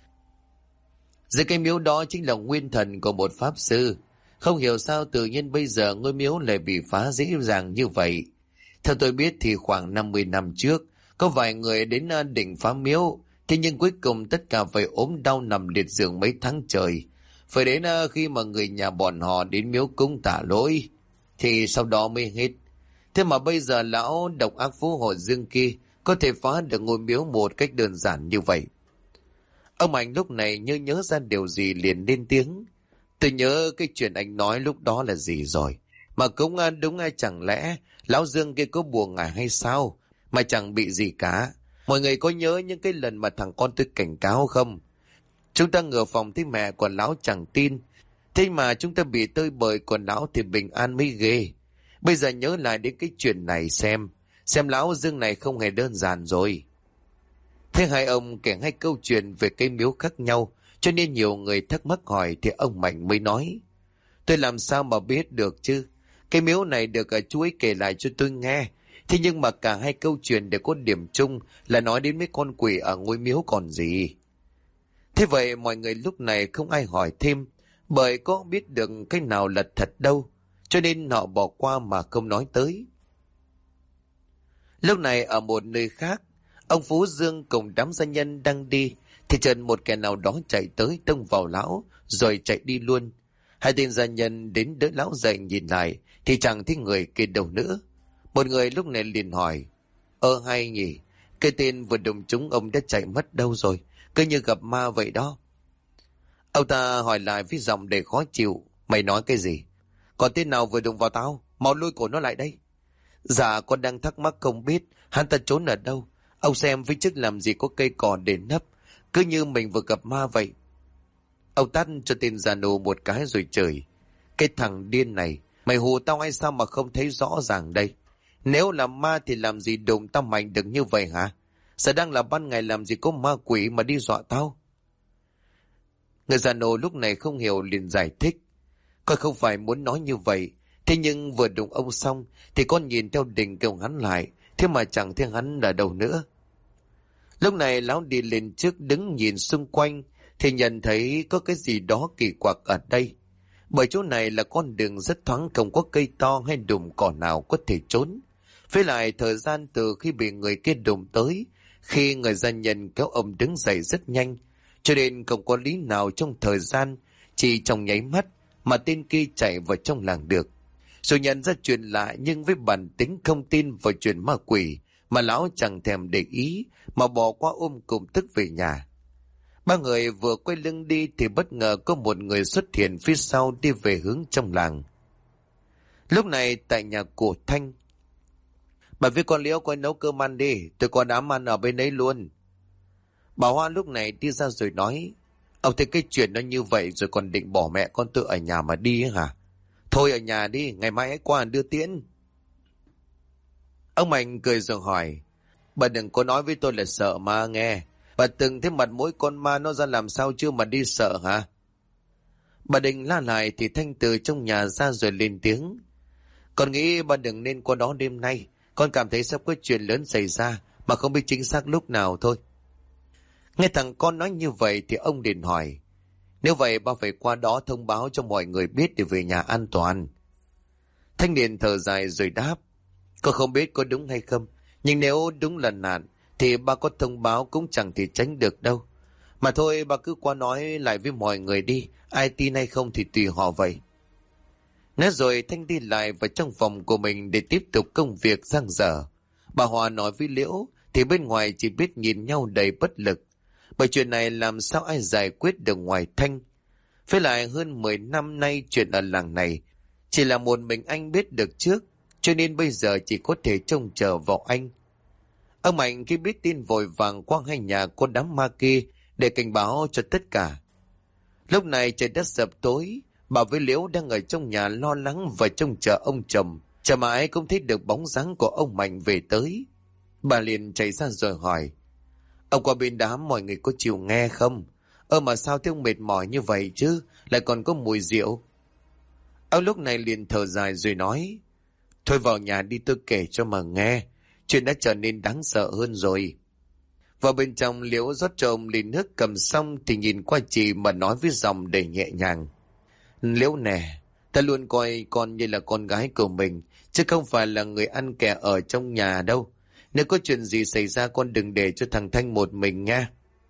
Dưới cái miếu đó chính là nguyên thần của một pháp sư. Không hiểu sao tự nhiên bây giờ ngôi miếu lại bị phá dễ dàng như vậy. Theo tôi biết thì khoảng 50 năm trước, có vài người đến định phá miếu. Thế nhưng cuối cùng tất cả phải ốm đau nằm liệt giường mấy tháng trời. Phải đến khi mà người nhà bọn họ đến miếu cúng tạ lỗi, thì sau đó mới hết. Thế mà bây giờ lão độc ác Phú Hộ Dương kia có thể phá được ngôi miếu một cách đơn giản như vậy. Ông Mạnh lúc này như nhớ ra điều gì liền lên tiếng. Tôi nhớ cái chuyện anh nói lúc đó là gì rồi. Mà cũng đúng ai chẳng lẽ lão Dương kia có buồn à hay sao mà chẳng bị gì cả. Mọi người có nhớ những cái lần mà thằng con tôi cảnh cáo không? Chúng ta ngửa phòng thấy mẹ còn lão chẳng tin. Thế mà chúng ta bị tơi bời còn lão thì bình an mới ghê. Bây giờ nhớ lại đến cái chuyện này xem lão Dương này không hề đơn giản rồi. Thế hai ông kể hai câu chuyện về cây miếu khác nhau, cho nên nhiều người thắc mắc hỏi thì ông Mạnh mới nói. Tôi làm sao mà biết được chứ? Cây miếu này được chú ấy kể lại cho tôi nghe. Thế nhưng mà cả hai câu chuyện đều có điểm chung là nói đến mấy con quỷ ở ngôi miếu còn gì. Thế vậy mọi người lúc này không ai hỏi thêm, bởi có biết được cái nào là thật đâu, cho nên họ bỏ qua mà không nói tới. Lúc này ở một nơi khác, ông Phú Dương cùng đám gia nhân đang đi, thì chợt một kẻ nào đó chạy tới tông vào lão, rồi chạy đi luôn. Hai tên gia nhân đến đỡ lão dậy nhìn lại, thì chẳng thấy người kia đâu nữa. Một người lúc này liền hỏi, hay nhỉ, cái tên vừa đụng chúng ông đã chạy mất đâu rồi, cứ như gặp ma vậy đó. Ông ta hỏi lại với giọng đầy khó chịu, mày nói cái gì? Còn tên nào vừa đụng vào tao, mau lôi cổ nó lại đây. Dạ con đang thắc mắc không biết hắn ta trốn ở đâu. Ông xem phía trước làm gì có cây cỏ để nấp, cứ như mình vừa gặp ma vậy. Ông tát cho tên già nô một cái rồi chửi, cái thằng điên này, mày hù tao hay sao mà không thấy rõ ràng đây? Nếu là ma thì làm gì đụng tao mạnh được như vậy hả? Giờ đang là ban ngày làm gì có ma quỷ mà đi dọa tao? Người già nô lúc này không hiểu liền giải thích, con không phải muốn nói như vậy, thế nhưng vừa đụng ông xong thì con nhìn theo đình kêu hắn lại, thế mà chẳng thấy hắn ở đâu nữa. Lúc này lão đi lên trước đứng nhìn xung quanh thì nhận thấy có cái gì đó kỳ quặc ở đây. Bởi chỗ này là con đường rất thoáng, không có cây to hay đùm cỏ nào có thể trốn. Với lại thời gian từ khi bị người kia đùm tới, khi người gia nhân kéo ông đứng dậy rất nhanh, cho nên không có lý nào trong thời gian chỉ trong nháy mắt mà tên kia chạy vào trong làng được. Rồi nhận ra chuyện lạ, nhưng với bản tính không tin vào chuyện ma quỷ mà lão chẳng thèm để ý mà bỏ qua ôm cùng tức về nhà. Ba người vừa quay lưng đi thì bất ngờ có một người xuất hiện phía sau đi về hướng trong làng. Lúc này tại nhà của Thanh, bà với con Liễu coi nấu cơm ăn đi, tôi có đám ăn ở bên ấy luôn. Bà Hoa lúc này đi ra rồi nói, ông thấy cái chuyện nó như vậy rồi còn định bỏ mẹ con tôi ở nhà mà đi ấy hả? Thôi ở nhà đi, ngày mai hãy qua đưa tiễn. Ông Mạnh cười rồi hỏi, bà đừng có nói với tôi là sợ ma nghe. Bà từng thấy mặt mũi con ma nó ra làm sao chưa mà đi sợ hả? Bà định la lại thì Thanh từ trong nhà ra rồi lên tiếng, con nghĩ bà đừng nên qua đó đêm nay. Con cảm thấy sắp có chuyện lớn xảy ra mà không biết chính xác lúc nào thôi. Nghe thằng con nói như vậy thì ông liền hỏi, nếu vậy bà phải qua đó thông báo cho mọi người biết để về nhà an toàn. Thanh niên thở dài rồi đáp, con không biết có đúng hay không, nhưng nếu đúng là nạn thì bà có thông báo cũng chẳng thể tránh được đâu. Mà thôi bà cứ qua nói lại với mọi người đi, ai tin hay không thì tùy họ vậy. Nói rồi Thanh đi lại vào trong phòng của mình để tiếp tục công việc dang dở. Bà Hòa nói với Liễu thì bên ngoài chỉ biết nhìn nhau đầy bất lực, bởi chuyện này làm sao ai giải quyết được ngoài Thanh. Với lại hơn 10 năm nay chuyện ở làng này chỉ là một mình anh biết được trước, cho nên bây giờ chỉ có thể trông chờ vào anh. Ông Mạnh khi biết tin vội vàng qua hai nhà có đám ma kia để cảnh báo cho tất cả. Lúc này trời đất sập tối, bà với Liễu đang ở trong nhà lo lắng và trông chờ ông chồng. Chờ mãi không thấy được bóng dáng của ông Mạnh về tới. Bà liền chạy ra rồi hỏi, ông qua bên đám mọi người có chịu nghe không? Mà sao thấy ông mệt mỏi như vậy chứ, lại còn có mùi rượu. Ông lúc này liền thở dài rồi nói, thôi vào nhà đi tôi kể cho mà nghe, chuyện đã trở nên đáng sợ hơn rồi. Vào bên trong Liễu rót cho ông ly nước cầm xong thì nhìn qua chị mà nói với giọng đầy nhẹ nhàng, Liễu nè, ta luôn coi con như là con gái của mình, chứ không phải là người ăn kẻ ở trong nhà đâu. Nếu có chuyện gì xảy ra con đừng để cho thằng Thanh một mình nha.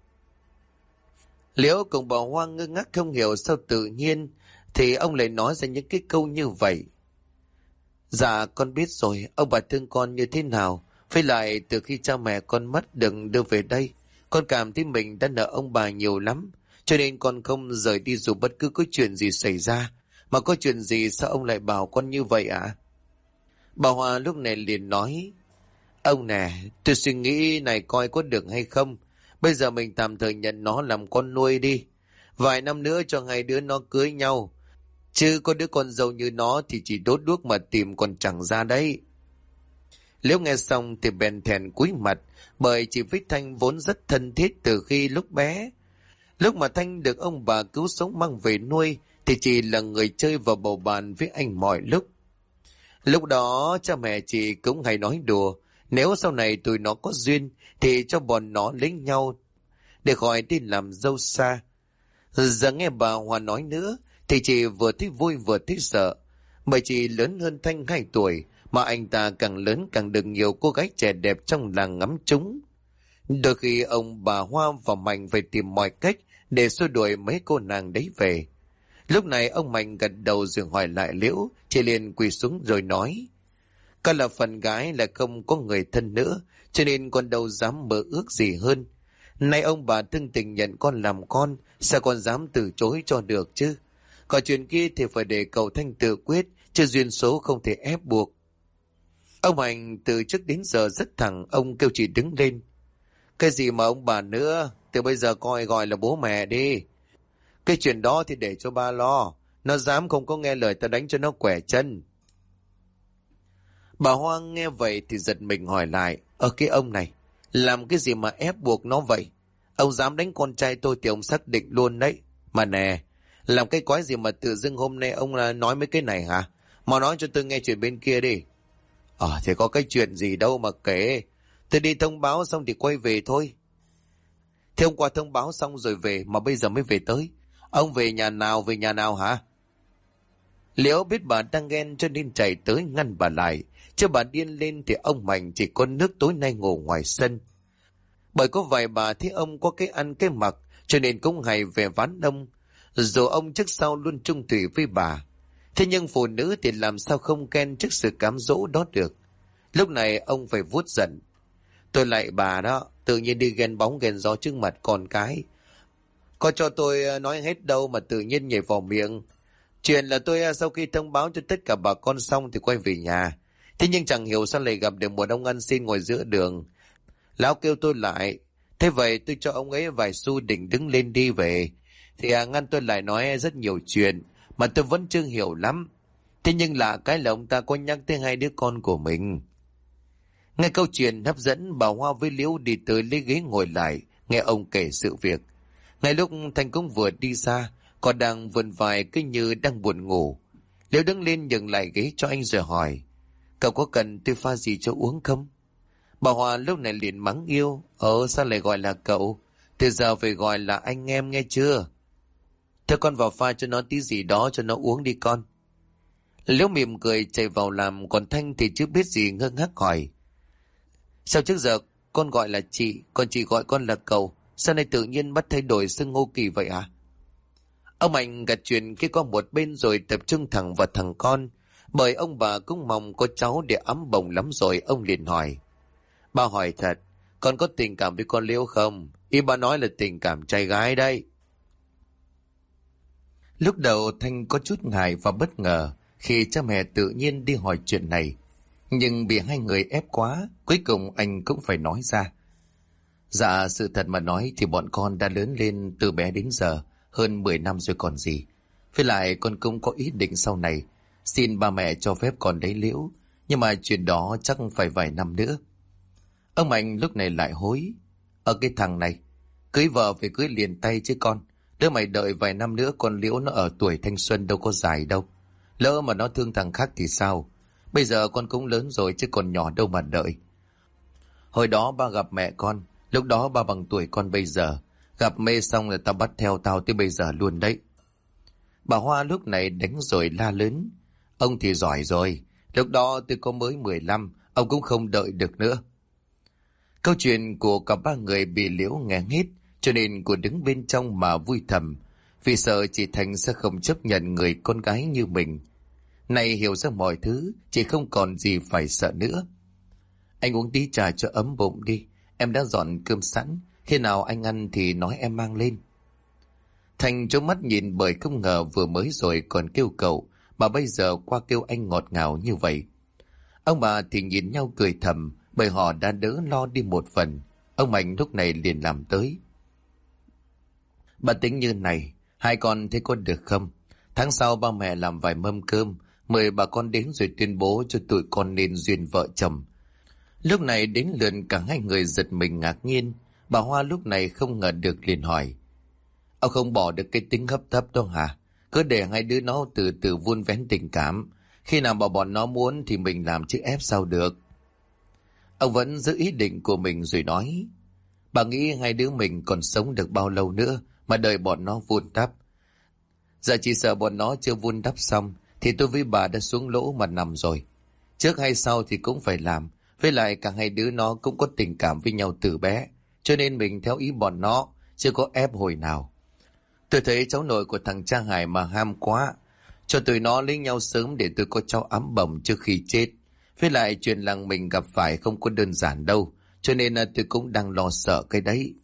Liễu cùng bà Hoa ngơ ngác không hiểu sao tự nhiên thì ông lại nói ra những cái câu như vậy. Dạ con biết rồi, ông bà thương con như thế nào. Với lại từ khi cha mẹ con mất đừng đưa về đây, Con cảm thấy mình đã nợ ông bà nhiều lắm, cho nên con không rời đi dù bất cứ có chuyện gì xảy ra. Mà có chuyện gì sao ông lại bảo con như vậy ạ? Bà Hoa lúc này liền nói, ông nè, tôi suy nghĩ này coi có được hay không. Bây giờ mình tạm thời nhận nó làm con nuôi đi. Vài năm nữa cho hai đứa nó cưới nhau. Chứ có đứa con dâu như nó thì chỉ đốt đuốc mà tìm còn chẳng ra đấy. Liễu nghe xong thì bèn thẹn cúi mặt, bởi chị với Thanh vốn rất thân thiết từ khi lúc bé. Lúc mà Thanh được ông bà cứu sống mang về nuôi thì chị là người chơi và bầu bàn với anh mọi lúc. Lúc đó cha mẹ chị cũng hay nói đùa, nếu sau này tụi nó có duyên thì cho bọn nó lấy nhau để khỏi đi làm dâu xa. Giờ nghe bà Hòa nói nữa thì chị vừa thấy vui vừa thấy sợ. Bởi chị lớn hơn Thanh 2 tuổi, mà anh ta càng lớn càng được nhiều cô gái trẻ đẹp trong làng ngắm trúng. Đôi khi ông bà Hoa và Mạnh phải tìm mọi cách để xua đuổi mấy cô nàng đấy về. Lúc này ông Mạnh gật đầu rồi hỏi lại Liễu, chị liền quỳ xuống rồi nói, con là phần gái là không có người thân nữa, cho nên con đâu dám mơ ước gì hơn. Nay ông bà thương tình nhận con làm con, sao con dám từ chối cho được chứ? Còn chuyện kia thì phải để cậu Thanh tự quyết, chứ duyên số không thể ép buộc. Ông Hành từ trước đến giờ rất thẳng, ông kêu chị đứng lên. Cái gì mà ông bà nữa, từ bây giờ coi gọi là bố mẹ đi. Cái chuyện đó thì để cho ba lo, nó dám không có nghe lời ta đánh cho nó quẻ chân. Bà Hoang nghe vậy thì giật mình hỏi lại, cái ông này, làm cái gì mà ép buộc nó vậy? Ông dám đánh con trai tôi thì ông xác định luôn đấy. Mà nè, làm cái quái gì mà tự dưng hôm nay ông nói mấy cái này hả? Mà nói cho tôi nghe chuyện bên kia đi. Thì có cái chuyện gì đâu mà kể. Tôi đi thông báo xong thì quay về thôi. Thế hôm qua thông báo xong rồi về mà bây giờ mới về tới. Ông về nhà nào hả? Liễu biết bà đang ghen cho nên chạy tới ngăn bà lại. Chứ bà điên lên thì ông Mạnh chỉ có nước tối nay ngủ ngoài sân. Bởi có vài bà thấy ông có cái ăn cái mặc cho nên cũng hay về ván ông. Dù ông trước sau luôn trung thủy với bà. Thế nhưng phụ nữ thì làm sao không ghen trước sự cám dỗ đó được. Lúc này ông phải vuốt giận. Tôi lại bà đó, tự nhiên đi ghen bóng ghen gió trước mặt con cái. Có cho tôi nói hết đâu mà tự nhiên nhảy vào miệng. Chuyện là tôi sau khi thông báo cho tất cả bà con xong thì quay về nhà. Thế nhưng chẳng hiểu sao lại gặp được một ông ăn xin ngồi giữa đường. Lão kêu tôi lại. Thế vậy tôi cho ông ấy vài xu định đứng lên đi về. Thì ngăn tôi lại nói rất nhiều chuyện mà tôi vẫn chưa hiểu lắm. Thế nhưng lạ cái là ông ta có nhắc tới 2 đứa con của mình. Nghe câu chuyện hấp dẫn, bà Hoa với Liễu đi tới lấy ghế ngồi lại, nghe ông kể sự việc. Ngay lúc Thanh cũng vừa đi xa, còn đang vươn vai cứ như đang buồn ngủ. Liễu đứng lên nhường lại ghế cho anh rồi hỏi, cậu có cần tôi pha gì cho uống không? Bà Hoa lúc này liền mắng yêu, sao lại gọi là cậu? Từ giờ phải gọi là anh em nghe chưa? Thôi con vào pha cho nó tí gì đó cho nó uống đi con. Liễu mỉm cười chạy vào làm, còn Thanh thì chưa biết gì ngơ ngác hỏi, sao trước giờ con gọi là chị, còn chị gọi con là cậu, sao nay tự nhiên bắt thay đổi xưng hô kỳ vậy hả? Ông Mạnh gạt chuyện kia qua một bên rồi tập trung thẳng vào thằng con, bởi ông bà cũng mong có cháu để ấm bồng lắm rồi. Ông liền hỏi, ba hỏi thật, con có tình cảm với con Liễu không? Ý ba nói là tình cảm trai gái đây. Lúc đầu Thanh có chút ngại và bất ngờ khi cha mẹ tự nhiên đi hỏi chuyện này, nhưng bị 2 người ép quá, cuối cùng anh cũng phải nói ra. Dạ, sự thật mà nói thì bọn con đã lớn lên từ bé đến giờ, hơn 10 năm rồi còn gì. Với lại con cũng có ý định sau này xin ba mẹ cho phép con lấy Liễu, nhưng mà chuyện đó chắc phải vài năm nữa. Ông Mạnh lúc này lại hối, cái thằng này, cưới vợ phải cưới liền tay chứ con. Đứa mày đợi vài năm nữa con Liễu nó ở tuổi thanh xuân đâu có dài đâu. Lỡ mà nó thương thằng khác thì sao? Bây giờ con cũng lớn rồi chứ còn nhỏ đâu mà đợi. Hồi đó ba gặp mẹ con, lúc đó ba bằng tuổi con bây giờ. Gặp mê xong là tao bắt theo tao tới bây giờ luôn đấy. Bà Hoa lúc này đánh rồi la lớn, ông thì giỏi rồi, lúc đó tôi có mới 15, ông cũng không đợi được nữa. Câu chuyện của cả 3 người bị Liễu nghe hết, cho nên cô đứng bên trong mà vui thầm, vì sợ chị Thành sẽ không chấp nhận người con gái như mình. Này hiểu ra mọi thứ, chị không còn gì phải sợ nữa. Anh uống tí trà cho ấm bụng đi, em đã dọn cơm sẵn, Khi nào anh ăn thì nói em mang lên. Thành trố mắt nhìn bởi không ngờ vừa mới rồi còn kêu cậu, mà bây giờ qua kêu anh ngọt ngào như vậy. Ông bà thì nhìn nhau cười thầm, bởi họ đã đỡ lo đi một phần. Ông Mạnh lúc này liền làm tới. Bà tính như này, hai con thấy có được không? Tháng sau ba mẹ làm vài mâm cơm, mời bà con đến rồi tuyên bố cho tụi con nên duyên vợ chồng. Lúc này đến lượt cả hai người giật mình ngạc nhiên. Bà Hoa lúc này không ngờ được liền hỏi. Ông không bỏ được cái tính hấp tấp đâu hả? Cứ để hai đứa nó từ từ vun vén tình cảm. Khi nào mà bọn nó muốn thì mình làm chứ ép sao được. Ông vẫn giữ ý định của mình rồi nói. Bà nghĩ hai đứa mình còn sống được bao lâu nữa mà đợi bọn nó vun đắp. Giờ chỉ sợ bọn nó chưa vun đắp xong thì tôi với bà đã xuống lỗ mà nằm rồi. Trước hay sau thì cũng phải làm. Với lại cả hai đứa nó cũng có tình cảm với nhau từ bé. Cho nên mình theo ý bọn nó, chưa có ép hồi nào. Tôi thấy cháu nội của thằng cha Hải mà ham quá. Cho tụi nó lấy nhau sớm để tôi có cháu ấm bồng trước khi chết. Với lại chuyện làng mình gặp phải không có đơn giản đâu. Cho nên tôi cũng đang lo sợ cái đấy.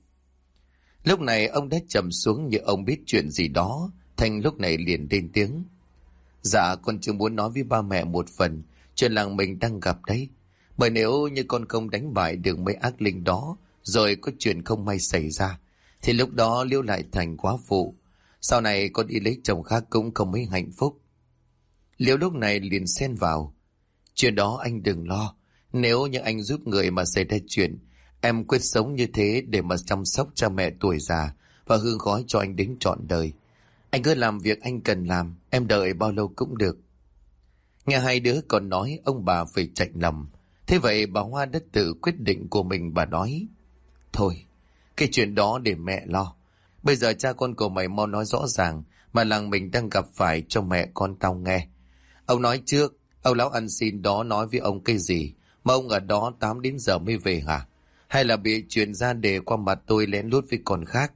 Lúc này ông đã trầm xuống như ông biết chuyện gì đó. Thành lúc này liền lên tiếng. Dạ con chưa muốn nói với ba mẹ một phần chuyện làng mình đang gặp đấy. Bởi nếu như con không đánh bại được mấy ác linh đó, rồi có chuyện không may xảy ra, thì lúc đó Liễu lại thành quá phụ. Sau này con đi lấy chồng khác cũng không mấy hạnh phúc. Liễu lúc này liền xen vào. Chuyện đó anh đừng lo. Nếu như anh giúp người mà xảy ra chuyện, em quyết sống như thế để mà chăm sóc cha mẹ tuổi già và hương khói cho anh đến trọn đời. Anh cứ làm việc anh cần làm, em đợi bao lâu cũng được. Nghe hai đứa còn nói, ông bà phải chạnh lòng. Thế vậy bà Hoa đã tự quyết định của mình, bà nói. Thôi, cái chuyện đó để mẹ lo. Bây giờ cha con của mày mau nói rõ ràng mà làng mình đang gặp phải cho mẹ con tao nghe. Ông nói trước, ông lão ăn xin đó nói với ông cái gì mà ông ở đó 8 đến giờ mới về hả? Hay là bị truyền ra để qua mặt tôi lén lút với con khác?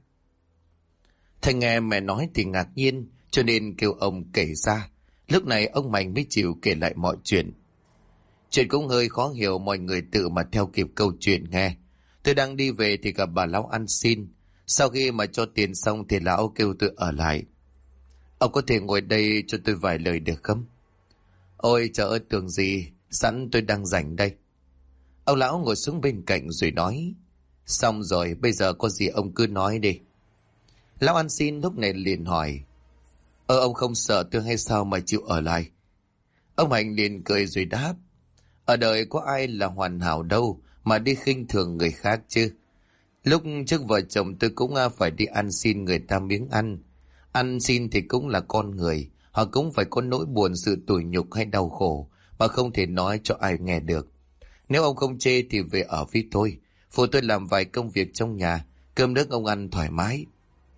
Thành nghe mẹ nói thì ngạc nhiên, cho nên kêu ông kể ra. Lúc này ông Mạnh mới chịu kể lại mọi chuyện. Chuyện cũng hơi khó hiểu, mọi người tự mà theo kịp câu chuyện nghe. Tôi đang đi về thì gặp bà lão ăn xin. Sau khi mà cho tiền xong thì lão kêu tôi ở lại. Ông có thể ngồi đây cho tôi vài lời được không? Ôi trời ơi tưởng gì, sẵn tôi đang rảnh đây. Ông lão ngồi xuống bên cạnh rồi nói. Xong rồi, bây giờ có gì ông cứ nói đi. Lão ăn xin lúc này liền hỏi. Ông không sợ tôi hay sao mà chịu ở lại? Ông Hành liền cười rồi đáp. Ở đời có ai là hoàn hảo đâu mà đi khinh thường người khác chứ. Lúc trước vợ chồng tôi cũng phải đi ăn xin người ta miếng ăn. Ăn xin thì cũng là con người. Họ cũng phải có nỗi buồn, sự tủi nhục hay đau khổ mà không thể nói cho ai nghe được. Nếu ông không chê thì về ở với tôi. Phụ tôi làm vài công việc trong nhà. Cơm nước ông ăn thoải mái.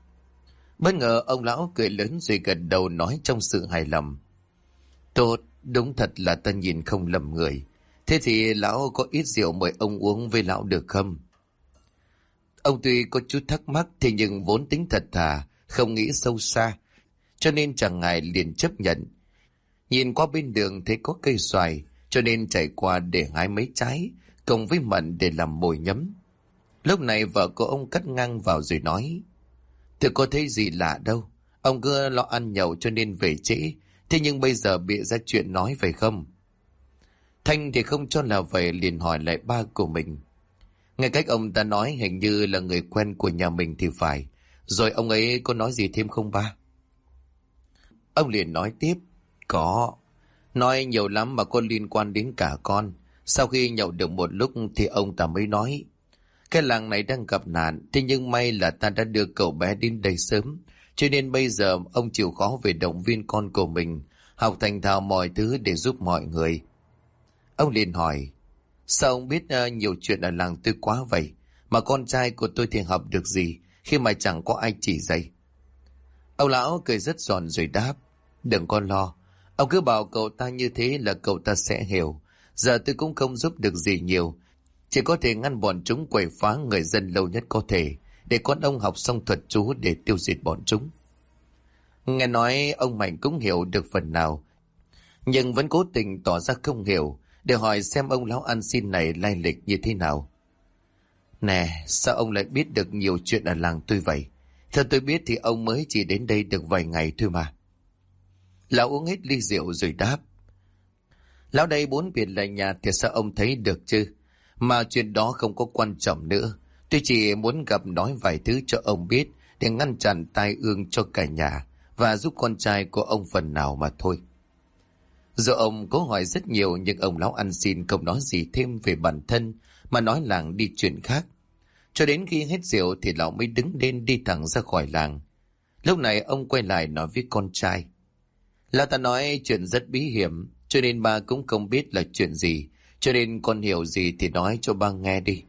Bất ngờ ông lão cười lớn rồi gật đầu nói trong sự hài lòng. Tốt, đúng thật là ta nhìn không lầm người. Thế thì lão có ít rượu mời ông uống với lão được không? Ông tuy có chút thắc mắc thì nhưng vốn tính thật thà, không nghĩ sâu xa, cho nên chẳng ngại liền chấp nhận. Nhìn qua bên đường thấy có cây xoài, cho nên chạy qua để hái mấy trái, cùng với mận để làm mồi nhấm. Lúc này vợ của ông cắt ngang vào rồi nói. Tôi có thấy gì lạ đâu, ông cứ lo ăn nhậu cho nên về trễ, thế nhưng bây giờ bịa ra chuyện nói phải không? Thanh thì không cho là vậy, liền hỏi lại ba của mình. Nghe cách ông ta nói hình như là người quen của nhà mình thì phải. Rồi ông ấy có nói gì thêm không ba? Ông liền nói tiếp. Có. Nói nhiều lắm mà có liên quan đến cả con. Sau khi nhậu được một lúc thì ông ta mới nói. Cái làng này đang gặp nạn. Thế nhưng may là ta đã đưa cậu bé đến đây sớm. Cho nên bây giờ ông chịu khó về động viên con của mình. Học thành thạo mọi thứ để giúp mọi người. Ông liền hỏi. Sao ông biết nhiều chuyện ở làng tôi quá vậy? Mà con trai của tôi thì học được gì khi mà chẳng có ai chỉ dạy? Ông lão cười rất giòn rồi đáp. Đừng có lo. Ông cứ bảo cậu ta như thế là cậu ta sẽ hiểu. Giờ tôi cũng không giúp được gì nhiều. Chỉ có thể ngăn bọn chúng quậy phá người dân lâu nhất có thể. Để con ông học xong thuật chú để tiêu diệt bọn chúng. Nghe nói ông Mạnh cũng hiểu được phần nào. Nhưng vẫn cố tình tỏ ra không hiểu. Để hỏi xem ông lão ăn xin này lai lịch như thế nào. Nè, sao ông lại biết được nhiều chuyện ở làng tôi vậy? Theo tôi biết thì ông mới chỉ đến đây được vài ngày thôi mà. Lão uống hết ly rượu rồi đáp. Lão đây bốn biển là nhà thì sao ông thấy được chứ? Mà chuyện đó không có quan trọng nữa. Tôi chỉ muốn gặp nói vài thứ cho ông biết để ngăn chặn tai ương cho cả nhà và giúp con trai của ông phần nào mà thôi. Dù ông cố hỏi rất nhiều nhưng ông lão ăn xin không nói gì thêm về bản thân mà nói làng đi chuyện khác. Cho đến khi hết rượu thì lão mới đứng lên đi thẳng ra khỏi làng. Lúc này ông quay lại nói với con trai. Lão ta nói chuyện rất bí hiểm cho nên ba cũng không biết là chuyện gì. Cho nên con hiểu gì thì nói cho ba nghe đi.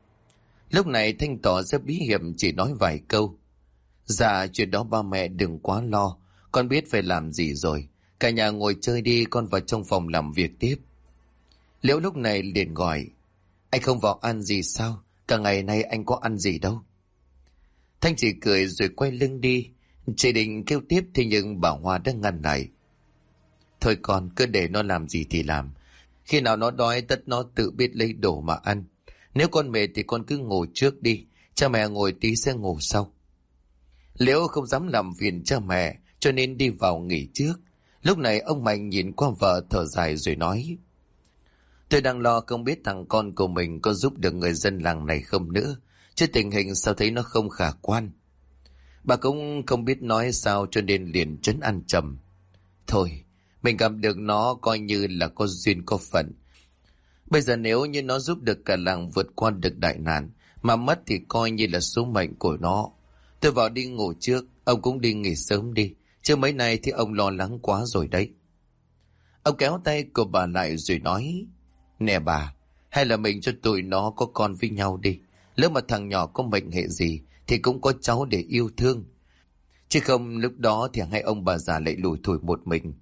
Lúc này Thanh tỏ ra bí hiểm chỉ nói vài câu. Dạ chuyện đó ba mẹ đừng quá lo. Con biết phải làm gì rồi. Cả nhà ngồi chơi đi, con vào trong phòng làm việc tiếp. Liễu lúc này liền gọi. Anh không vào ăn gì sao? Cả ngày nay anh có ăn gì đâu. Thanh chỉ cười rồi quay lưng đi. Chị định kêu tiếp thì nhưng bà Hoa đã ngăn lại. Thôi con cứ để nó làm gì thì làm. Khi nào nó đói tất nó tự biết lấy đồ mà ăn. Nếu con mệt thì con cứ ngủ trước đi. Cha mẹ ngồi tí sẽ ngủ sau. Liễu không dám làm phiền cha mẹ cho nên đi vào nghỉ trước. Lúc này ông Mạnh nhìn qua vợ thở dài rồi nói. Tôi đang lo không biết thằng con của mình có giúp được người dân làng này không nữa. Chứ tình hình sao thấy nó không khả quan. Bà cũng không biết nói sao cho nên liền trấn an trầm. Thôi, mình gặp được nó coi như là có duyên có phận. Bây giờ nếu như nó giúp được cả làng vượt qua được đại nạn, mà mất thì coi như là số mệnh của nó. Tôi vào đi ngủ trước, ông cũng đi nghỉ sớm đi. Chứ mấy nay thì ông lo lắng quá rồi đấy. Ông kéo tay của bà lại rồi nói. Nè bà, hay là mình cho tụi nó có con với nhau đi. Nếu mà thằng nhỏ có mệnh hệ gì thì cũng có cháu để yêu thương. Chứ không lúc đó thì hai ông bà già lại lủi thủi một mình.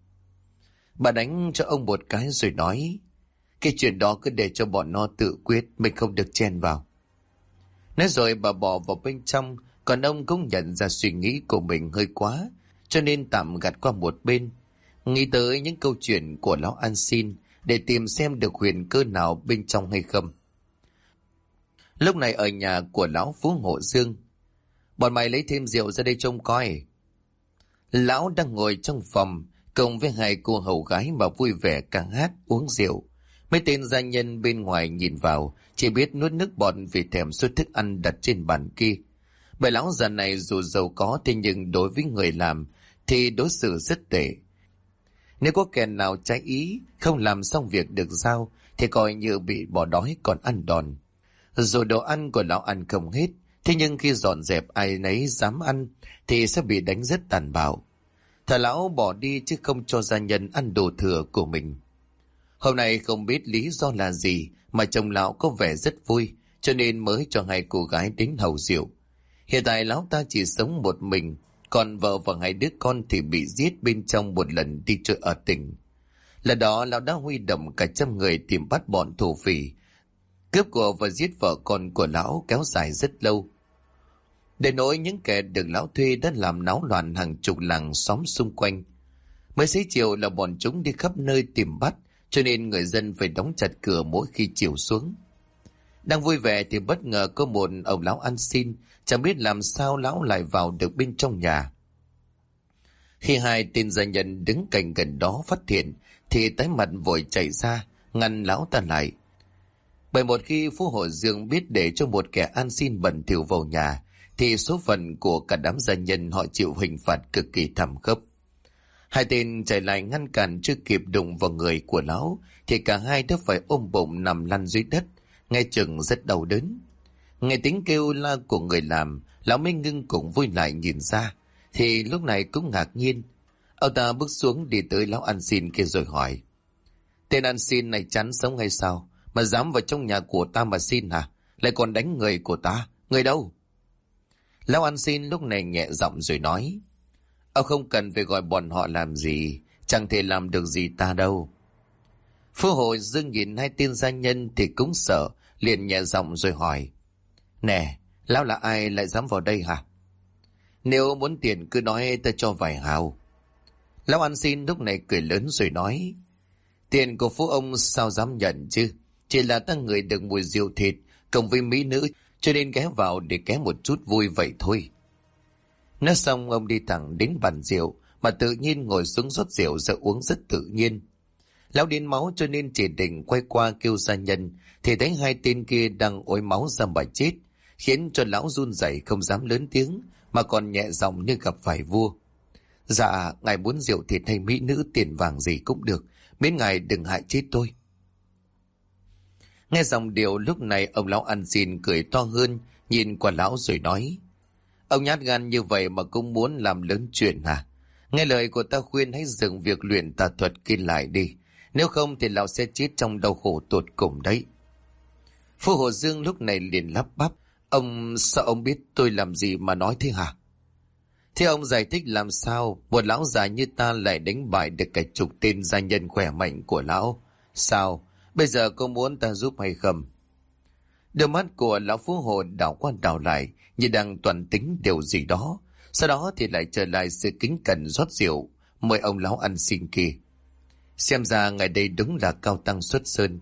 Bà đánh cho ông một cái rồi nói. Cái chuyện đó cứ để cho bọn nó tự quyết, mình không được chen vào. Nói rồi bà bỏ vào bên trong, còn ông cũng nhận ra suy nghĩ của mình hơi quá, cho nên tạm gạt qua một bên. Nghĩ tới những câu chuyện của lão ăn xin để tìm xem được huyền cơ nào bên trong hay không. Lúc này ở nhà của lão Phú Hộ Dương. Bọn mày lấy thêm rượu ra đây trông coi. Lão đang ngồi trong phòng cùng với hai cô hầu gái mà vui vẻ ca hát uống rượu. Mấy tên gia nhân bên ngoài nhìn vào chỉ biết nuốt nước bọt vì thèm suất thức ăn đặt trên bàn kia. Bởi lão già này dù giàu có thế nhưng đối với người làm thì đối xử rất tệ. Nếu có kẻ nào trái ý không làm xong việc được giao thì coi như bị bỏ đói còn ăn đòn. Rồi đồ ăn của lão ăn không hết, thế nhưng khi dọn dẹp ai nấy dám ăn thì sẽ bị đánh rất tàn bạo. Thầy lão bỏ đi chứ không cho gia nhân ăn đồ thừa của mình. Hôm nay không biết lý do là gì mà chồng lão có vẻ rất vui cho nên mới cho hai cô gái đến hầu rượu. Hiện tại lão ta chỉ sống một mình, còn vợ và hai đứa con thì bị giết bên trong một lần đi chơi ở tỉnh. Lần đó lão đã huy động cả trăm người tìm bắt bọn thổ phỉ. Cướp của và giết vợ con của lão kéo dài rất lâu. Để nỗi những kẻ được lão thuê đã làm náo loạn hàng chục làng xóm xung quanh. Mới xế chiều là bọn chúng đi khắp nơi tìm bắt, cho nên người dân phải đóng chặt cửa mỗi khi chiều xuống. Đang vui vẻ thì bất ngờ có một ông lão ăn xin, chẳng biết làm sao lão lại vào được bên trong nhà. Khi hai tên gia nhân đứng cạnh gần đó phát hiện thì tái mặt vội chạy ra ngăn lão ta lại. Bởi một khi Phú Hộ Dương biết để cho một kẻ ăn xin bẩn thỉu vào nhà thì số phận của cả đám gia nhân họ chịu hình phạt cực kỳ thảm khốc. Hai tên chạy lại ngăn cản chưa kịp đụng vào người của lão thì cả hai đã phải ôm bụng nằm lăn dưới đất, nghe chừng rất đau đớn. Nghe tiếng kêu la của người làm, lão mới ngưng cũng vui lại nhìn ra, thì lúc này cũng ngạc nhiên. Ông ta bước xuống đi tới lão ăn xin kia rồi hỏi. Tên ăn xin này chán sống hay sao? Mà dám vào trong nhà của ta mà xin hả? Lại còn đánh người của ta? Người đâu? Lão ăn xin lúc này nhẹ giọng rồi nói. Ông không cần phải gọi bọn họ làm gì, chẳng thể làm được gì ta đâu. Phú Hộ Dương nhìn hai tên gia nhân thì cũng sợ, liền nhẹ giọng rồi hỏi. Nè, lão là ai lại dám vào đây hả? Nếu muốn tiền cứ nói ta cho vài hào. Lão ăn xin lúc này cười lớn rồi nói. Tiền của phú ông sao dám nhận chứ? Chỉ là ta người được mùi rượu thịt, cộng với mỹ nữ, cho nên ghé vào để ké một chút vui vậy thôi. Nói xong ông đi thẳng đến bàn rượu mà tự nhiên ngồi xuống rót rượu ra uống rất tự nhiên. Lão điên máu cho nên chỉ định quay qua kêu gia nhân thì thấy hai tên kia đang ối máu ra mà chết, khiến cho lão run rẩy không dám lớn tiếng mà còn nhẹ giọng như gặp phải vua. Dạ, ngài muốn rượu thịt hay mỹ nữ tiền vàng gì cũng được, miễn ngài đừng hại chết tôi. Nghe dòng điệu lúc này ông lão ăn xin cười to hơn, nhìn qua lão rồi nói: Ông nhát gan như vậy mà cũng muốn làm lớn chuyện hả? Nghe lời của ta khuyên hãy dừng việc luyện tà thuật kia lại đi, nếu không thì lão sẽ chết trong đau khổ tột cùng đấy. Phu Hồ Dương lúc này liền lắp bắp: Ông, sao ông biết tôi làm gì mà nói thế hả? Thế ông giải thích làm sao một lão già như ta lại đánh bại được cả chục tên gia nhân khỏe mạnh của lão? Sao? Bây giờ có muốn ta giúp hay không? Đôi mắt của lão Phú Hồ đảo qua đảo lại như đang toàn tính điều gì đó. Sau đó thì lại trở lại sự kính cẩn rót rượu mời ông lão ăn xin kia. Xem ra ngài đây đúng là cao tăng xuất sơn.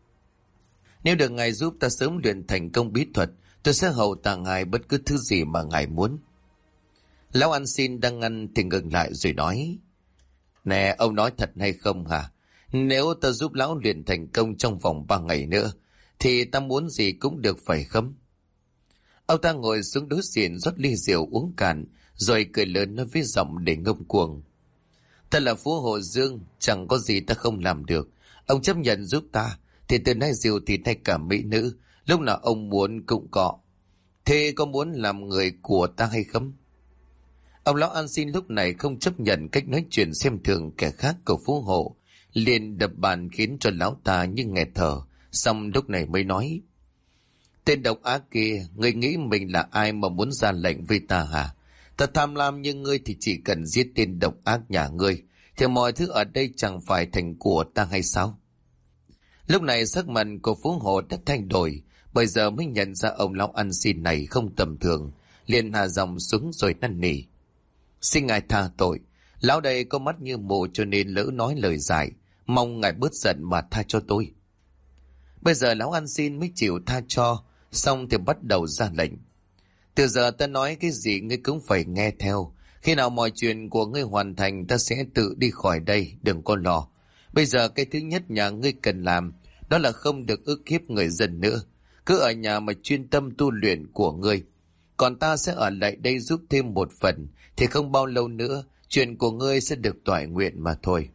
Nếu được ngài giúp ta sớm luyện thành công bí thuật, tôi sẽ hầu tạ ngài bất cứ thứ gì mà ngài muốn. Lão ăn xin đang ăn thì ngừng lại rồi nói: Nè, ông nói thật hay không hả? Nếu ta giúp lão luyện thành công trong vòng 3 ngày nữa thì ta muốn gì cũng được phải không? Ông ta ngồi xuống đối diện rót ly rượu uống cạn rồi cười lớn nói với giọng để ngông cuồng: Thật là Phú Hồ Dương, chẳng có gì ta không làm được. Ông chấp nhận giúp ta thì từ nay rượu thịt hay cả mỹ nữ lúc nào ông muốn cũng có. Thế có muốn làm người của ta hay không? Ông lão ăn xin lúc này không chấp nhận cách nói chuyện xem thường kẻ khác của Phú Hộ, liền đập bàn khiến cho lão ta như nghẹt thở. Xong lúc này mới nói: Tên độc ác kia, ngươi nghĩ mình là ai mà muốn ra lệnh với ta hả? Ta tham lam như ngươi thì chỉ cần giết tên độc ác nhà ngươi thì mọi thứ ở đây chẳng phải thành của ta hay sao? Lúc này sắc mặt của Phú Hộ đã thay đổi, bây giờ mới nhận ra ông lão ăn xin này không tầm thường, liền hạ giọng xuống rồi năn nỉ: Xin ngài tha tội, lão đây có mắt như mù cho nên lỡ nói lời giải, mong ngài bớt giận mà tha cho tôi. Bây giờ lão ăn xin mới chịu tha cho, xong thì bắt đầu ra lệnh: Từ giờ ta nói cái gì ngươi cũng phải nghe theo, khi nào mọi chuyện của ngươi hoàn thành ta sẽ tự đi khỏi đây, đừng có lo. Bây giờ cái thứ nhất nhà ngươi cần làm đó là không được ức hiếp người dân nữa, cứ ở nhà mà chuyên tâm tu luyện của ngươi. Còn ta sẽ ở lại đây giúp thêm một phần, thì không bao lâu nữa chuyện của ngươi sẽ được toại nguyện mà thôi.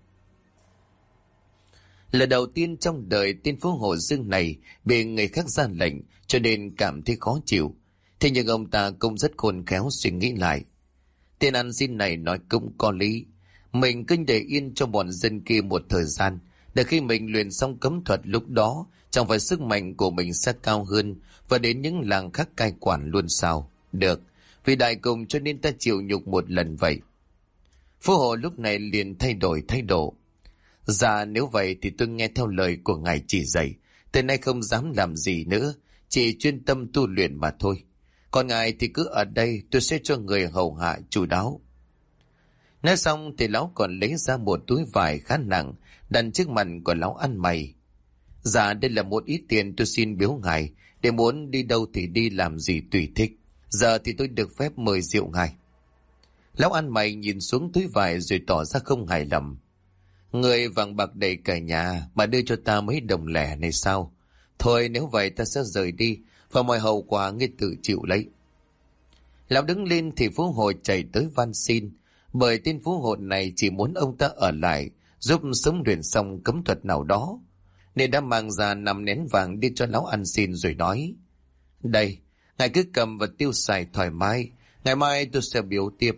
Lần đầu tiên trong đời tên Phú Hộ Dương này bị người khác ra lệnh cho nên cảm thấy khó chịu. Thế nhưng ông ta cũng rất khôn khéo suy nghĩ lại. Tên ăn xin này nói cũng có lý. Mình cứ để yên cho bọn dân kia một thời gian, để khi mình luyện xong cấm thuật lúc đó chẳng phải sức mạnh của mình sẽ cao hơn và đến những làng khác cai quản luôn sao? Được, vì đại cùng cho nên ta chịu nhục một lần vậy. Phú Hộ lúc này liền thay đổi thái độ. Dạ, nếu vậy thì tôi nghe theo lời của ngài chỉ dạy, từ nay không dám làm gì nữa, chỉ chuyên tâm tu luyện mà thôi. Còn ngài thì cứ ở đây, tôi sẽ cho người hầu hạ chu đáo. Nói xong thì lão còn lấy ra một túi vải khá nặng đặt trước mặt của lão ăn mày. Dạ, đây là một ít tiền tôi xin biếu ngài, để muốn đi đâu thì đi, làm gì tùy thích. Giờ thì tôi được phép mời rượu ngài. Lão ăn mày nhìn xuống túi vải rồi tỏ ra không hài lòng. Người vàng bạc đầy cả nhà mà đưa cho ta mấy đồng lẻ này sao? Thôi nếu vậy ta sẽ rời đi, và mọi hậu quả ngươi tự chịu lấy. Lão đứng lên thì Phú Hộ chạy tới van xin, bởi tên Phú Hộ này chỉ muốn ông ta ở lại giúp sớm luyện xong cấm thuật nào đó, nên đã mang ra 5 nén vàng đi cho lão ăn xin rồi nói: Đây, ngài cứ cầm và tiêu xài thoải mái, ngày mai tôi sẽ biếu tiếp.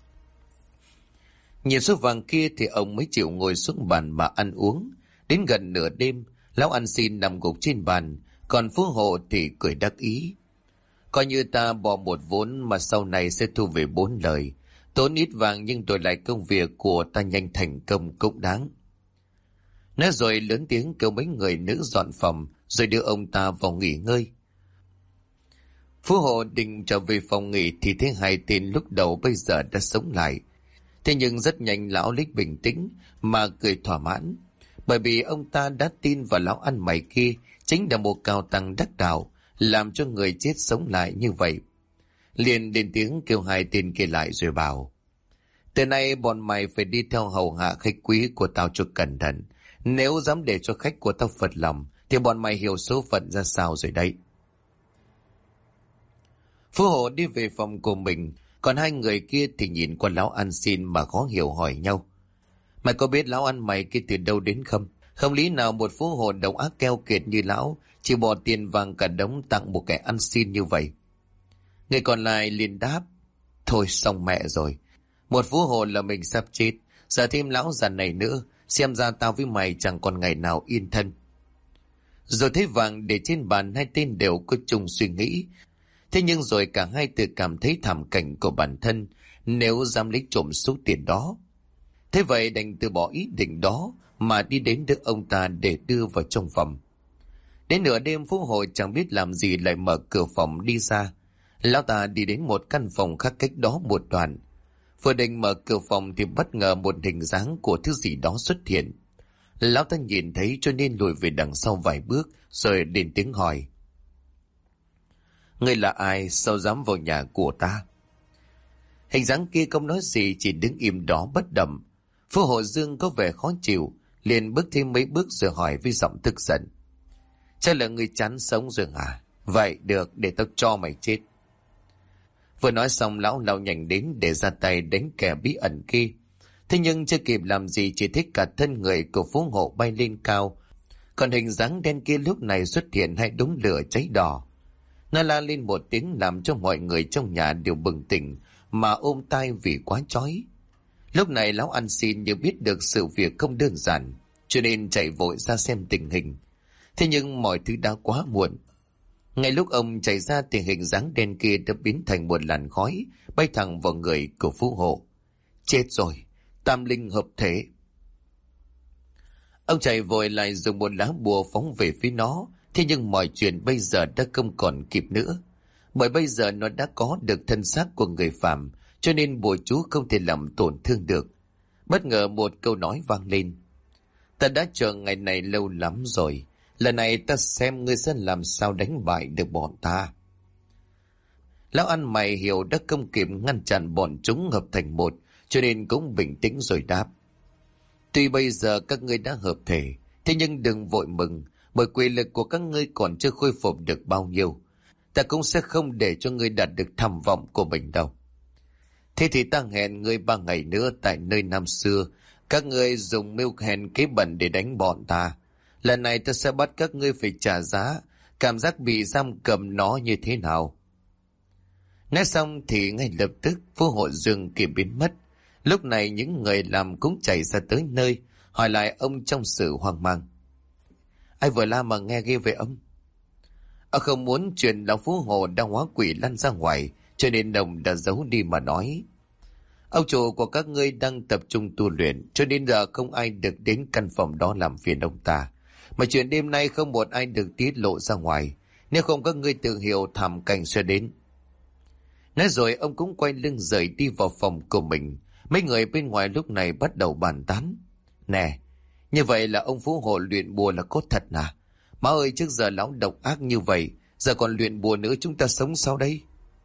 Nhìn số vàng kia thì ông mới chịu ngồi xuống bàn mà ăn uống. Đến gần nửa đêm, lão ăn xin nằm gục trên bàn, còn Phú Hộ thì cười đắc ý. Coi như ta bỏ một vốn mà sau này sẽ thu về 4 lời. Tốn ít vàng nhưng đổi lại công việc của ta nhanh thành công cũng đáng. Nói rồi lớn tiếng kêu mấy người nữ dọn phòng, rồi đưa ông ta vào nghỉ ngơi. Phú Hộ định trở về phòng nghỉ thì thấy hai tên lúc đầu bây giờ đã sống lại. Thế nhưng rất nhanh lão lấy bình tĩnh mà cười thỏa mãn, bởi vì ông ta đã tin vào lão ăn mày kia chính là một cao tăng đắc đạo, làm cho người chết sống lại như vậy. Liền lên tiếng kêu hai tên kia lại rồi bảo: từ nay bọn mày phải đi theo hầu hạ khách quý của tao cho cẩn thận. Nếu dám để cho khách của tao phật lòng thì bọn mày hiểu số phận ra sao rồi đấy. Phú Hộ đi về phòng của mình, còn hai người kia thì nhìn qua lão ăn xin mà khó hiểu hỏi nhau: mày có biết lão ăn mày kia từ đâu đến không? Không lý nào một Phú Hộ độc ác keo kiệt như lão chỉ bỏ tiền vàng cả đống tặng một kẻ ăn xin như vậy. Người còn lại liền đáp: thôi xong mẹ rồi, một Phú Hộ là mình sắp chết, giờ thêm lão già này nữa, xem ra tao với mày chẳng còn ngày nào yên thân. Rồi thấy vàng để trên bàn, hai tên đều có chung suy nghĩ. Thế nhưng rồi cả hai tự cảm thấy thảm cảnh của bản thân nếu dám lấy trộm số tiền đó. Thế vậy đành từ bỏ ý định đó mà đi đến đỡ ông ta để đưa vào trong phòng. Đến nửa đêm Phú Hộ chẳng biết làm gì lại mở cửa phòng đi ra. Lão ta đi đến một căn phòng khác cách đó một đoạn. Vừa định mở cửa phòng thì bất ngờ một hình dáng của thứ gì đó xuất hiện. Lão ta nhìn thấy cho nên lùi về đằng sau vài bước rồi lên tiếng hỏi: ngươi là ai, sao dám vào nhà của ta? Hình dáng kia không nói gì, chỉ đứng im đó bất động. Phú Hộ Dương có vẻ khó chịu, liền bước thêm mấy bước rồi hỏi với giọng tức giận: chắc là ngươi chán sống rồi hả? Vậy được, để tao cho mày chết. Vừa nói xong lão lao nhanh đến để ra tay đánh kẻ bí ẩn kia. Thế nhưng chưa kịp làm gì chỉ thấy cả thân người của Phú Hộ bay lên cao, còn hình dáng đen kia lúc này xuất hiện hai đống lửa cháy đỏ. Nó la lên một tiếng làm cho mọi người trong nhà đều bừng tỉnh mà ôm tai vì quá chói. Lúc này lão ăn xin như biết được sự việc không đơn giản, cho nên chạy vội ra xem tình hình. Thế nhưng mọi thứ đã quá muộn. Ngay lúc ông chạy ra thì hình dáng đen kia đã biến thành một làn khói bay thẳng vào người của Phú Hộ. Chết rồi, tam linh hợp thể. Ông chạy vội lại dùng một lá bùa phóng về phía nó. Thế nhưng mọi chuyện bây giờ đã không còn kịp nữa. Bởi bây giờ nó đã có được thân xác của người phàm, cho nên bùa chú không thể làm tổn thương được. Bất ngờ một câu nói vang lên: ta đã chờ ngày này lâu lắm rồi. Lần này ta xem ngươi sẽ làm sao đánh bại được bọn ta. Lão ăn mày hiểu đã không kịp ngăn chặn bọn chúng hợp thành một, cho nên cũng bình tĩnh rồi đáp: tuy bây giờ các ngươi đã hợp thể, thế nhưng đừng vội mừng, bởi quyền lực của các ngươi còn chưa khôi phục được bao nhiêu. Ta cũng sẽ không để cho ngươi đạt được tham vọng của mình đâu. Thế thì ta hẹn ngươi 3 ngày nữa tại nơi năm xưa các ngươi dùng mưu hèn kế bẩn để đánh bọn ta. Lần này ta sẽ bắt các ngươi phải trả giá. Cảm giác bị giam cầm nó như thế nào? Nói xong thì ngay lập tức Phú Hộ Dương kịp biến mất. Lúc này những người làm cũng chạy ra tới nơi, hỏi lại ông trong sự hoang mang: ai vừa la mà nghe ghê vậy ông? Ông không muốn chuyện lão Phú Hộ đang hóa quỷ lăn ra ngoài, cho nên ông đã giấu đi mà nói: ông chủ của các ngươi đang tập trung tu luyện, cho nên giờ không ai được đến căn phòng đó làm phiền ông ta. Mà chuyện đêm nay không một ai được tiết lộ ra ngoài, nếu không các ngươi tự hiểu thảm cảnh sẽ đến. Nói rồi ông cũng quay lưng rời đi vào phòng của mình. Mấy người bên ngoài lúc này bắt đầu bàn tán: nè, như vậy là ông Phú Hộ luyện bùa là có thật à? Má ơi, trước giờ lão độc ác như vậy, giờ còn luyện bùa nữa, chúng ta sống sao đây?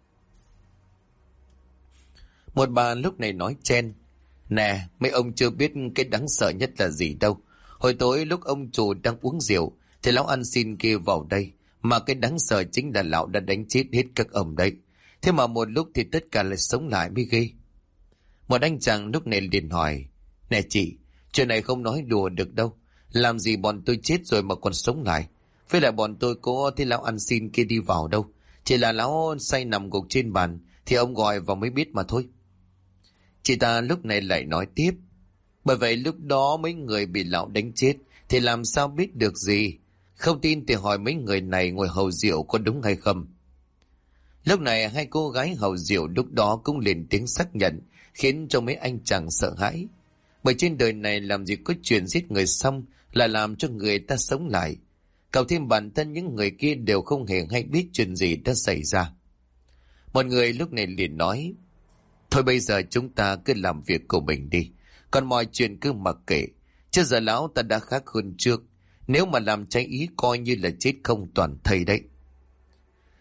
Một bà lúc này nói chen: nè, mấy ông chưa biết cái đáng sợ nhất là gì đâu. Hồi tối lúc ông chủ đang uống rượu thì lão ăn xin kia vào đây, mà cái đáng sợ chính là lão đã đánh chết hết các ông đấy. Thế mà một lúc thì tất cả lại sống lại mới ghê. Một anh chàng lúc này liền hỏi: nè chị, chuyện này không nói đùa được đâu. Làm gì bọn tôi chết rồi mà còn sống lại? Với lại bọn tôi có thấy lão ăn xin kia đi vào đâu. Chỉ là lão say nằm gục trên bàn thì ông gọi vào mới biết mà thôi. Chị ta lúc này lại nói tiếp: bởi vậy lúc đó mấy người bị lão đánh chết thì làm sao biết được gì? Không tin thì hỏi mấy người này ngồi hầu rượu có đúng hay không. Lúc này hai cô gái hầu rượu lúc đó cũng lên tiếng xác nhận, khiến cho mấy anh chàng sợ hãi. Bởi trên đời này làm gì có chuyện giết người xong là làm cho người ta sống lại. Cậu thêm bản thân những người kia đều không hề hay biết chuyện gì đã xảy ra. Một người lúc này liền nói: thôi bây giờ chúng ta cứ làm việc của mình đi, còn mọi chuyện cứ mặc kệ. Chứ giờ lão ta đã khác hơn trước, nếu mà làm trái ý coi như là chết không toàn thây đấy.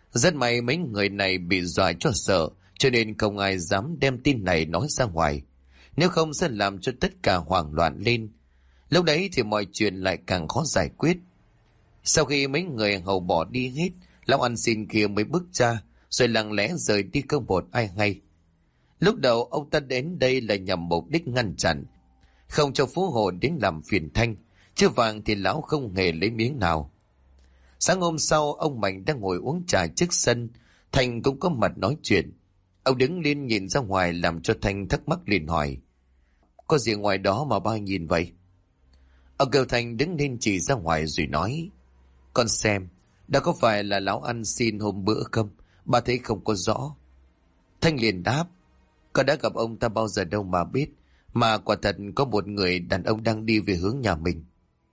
Rất may mấy người này bị dọa cho sợ, cho nên không ai dám đem tin này nói ra ngoài. Nếu không sẽ làm cho tất cả hoảng loạn lên. Lúc đấy thì mọi chuyện lại càng khó giải quyết. Sau khi mấy người hầu bỏ đi hết, lão ăn xin kia mới bước ra, rồi lặng lẽ rời đi không một ai hay. Lúc đầu ông ta đến đây là nhằm mục đích ngăn chặn, không cho phú hộ đến làm phiền Thanh, chứ vàng thì lão không hề lấy miếng nào. Sáng hôm sau, ông Mạnh đang ngồi uống trà trước sân, Thanh cũng có mặt nói chuyện. Ông đứng lên nhìn ra ngoài làm cho Thanh thắc mắc liền hỏi: có gì ngoài đó mà ba nhìn vậy? Ông kêu Thanh đứng lên chỉ ra ngoài rồi nói: con xem, đã có phải là lão ăn xin hôm bữa không? Ba thấy không có rõ. Thanh liền đáp: con đã gặp ông ta bao giờ đâu mà biết, mà quả thật có một người đàn ông đang đi về hướng nhà mình.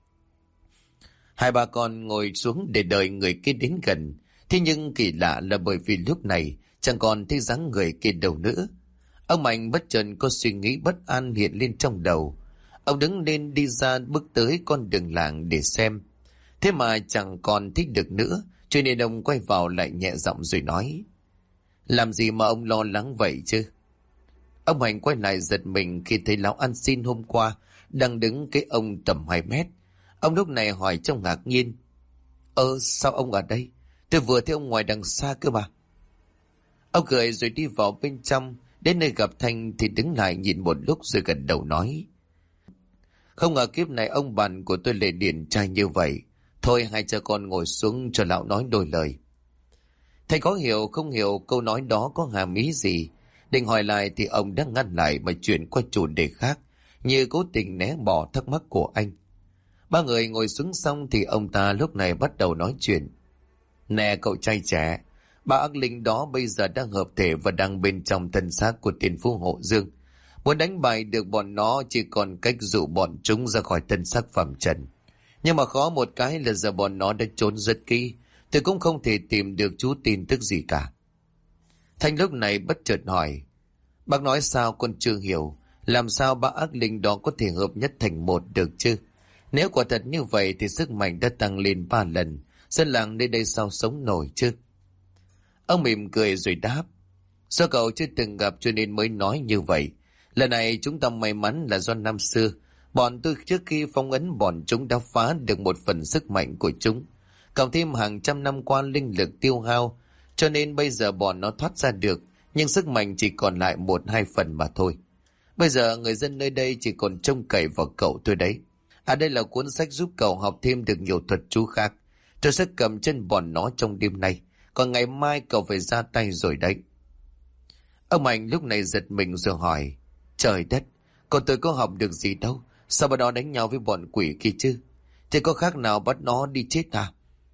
Hai bà con ngồi xuống để đợi người kia đến gần. Thế nhưng kỳ lạ là bởi vì lúc này chẳng còn thấy dáng người kia đâu nữa. Ông Mạnh bất chợt có suy nghĩ bất an hiện lên trong đầu. Ông đứng lên đi ra bước tới con đường làng để xem. Thế mà chẳng còn thích được nữa, cho nên ông quay vào lại nhẹ giọng rồi nói: làm gì mà ông lo lắng vậy chứ? Ông Mạnh quay lại giật mình khi thấy lão ăn xin hôm qua đang đứng cái ông tầm 2 mét. Ông lúc này hỏi trong ngạc nhiên: sao ông ở đây? Tôi vừa thấy ông ngoài đằng xa cơ mà. Ông cười rồi đi vào bên trong. Đến nơi gặp Thanh thì đứng lại nhìn một lúc rồi gật đầu nói: không ngờ kiếp này ông bạn của tôi lại điển trai như vậy. Thôi hai cha con ngồi xuống cho lão nói đôi lời. Thầy có hiểu không hiểu câu nói đó có hàm ý gì, định hỏi lại thì ông đã ngăn lại mà chuyển qua chủ đề khác, như cố tình né bỏ thắc mắc của anh. Ba người ngồi xuống xong thì ông ta lúc này bắt đầu nói chuyện. Nè cậu trai trẻ, ba ác linh đó bây giờ đang hợp thể và đang bên trong thân xác của tiền phu hộ dương. Muốn đánh bại được bọn nó chỉ còn cách dụ bọn chúng ra khỏi thân xác phàm trần. Nhưng mà khó một cái là giờ bọn nó đã trốn rất kỹ, tôi cũng không thể tìm được chú tin tức gì cả. Thanh lúc này bất chợt hỏi: bác nói sao con chưa hiểu, làm sao ba ác linh đó có thể hợp nhất thành một được chứ? Nếu quả thật như vậy thì sức mạnh đã tăng lên 3 lần, dân làng nơi đây sao sống nổi chứ? Ông mỉm cười rồi đáp: do cậu chưa từng gặp cho nên mới nói như vậy. Lần này chúng ta may mắn là do năm xưa bọn tôi trước khi phong ấn bọn chúng đã phá được một phần sức mạnh của chúng, cộng thêm hàng trăm năm qua linh lực tiêu hao, cho nên bây giờ bọn nó thoát ra được, nhưng sức mạnh chỉ còn lại 1-2 phần mà thôi. Bây giờ người dân nơi đây chỉ còn trông cậy vào cậu thôi đấy. Đây là cuốn sách giúp cậu học thêm được nhiều thuật chú khác. Tôi sẽ cầm chân bọn nó trong đêm nay, còn ngày mai cậu phải ra tay rồi đấy. Ông Mạnh lúc này giật mình rồi hỏi: trời đất, còn tôi có học được gì đâu, sao bọn nó đánh nhau với bọn quỷ kia chứ? Thì có khác nào bắt nó đi chết à?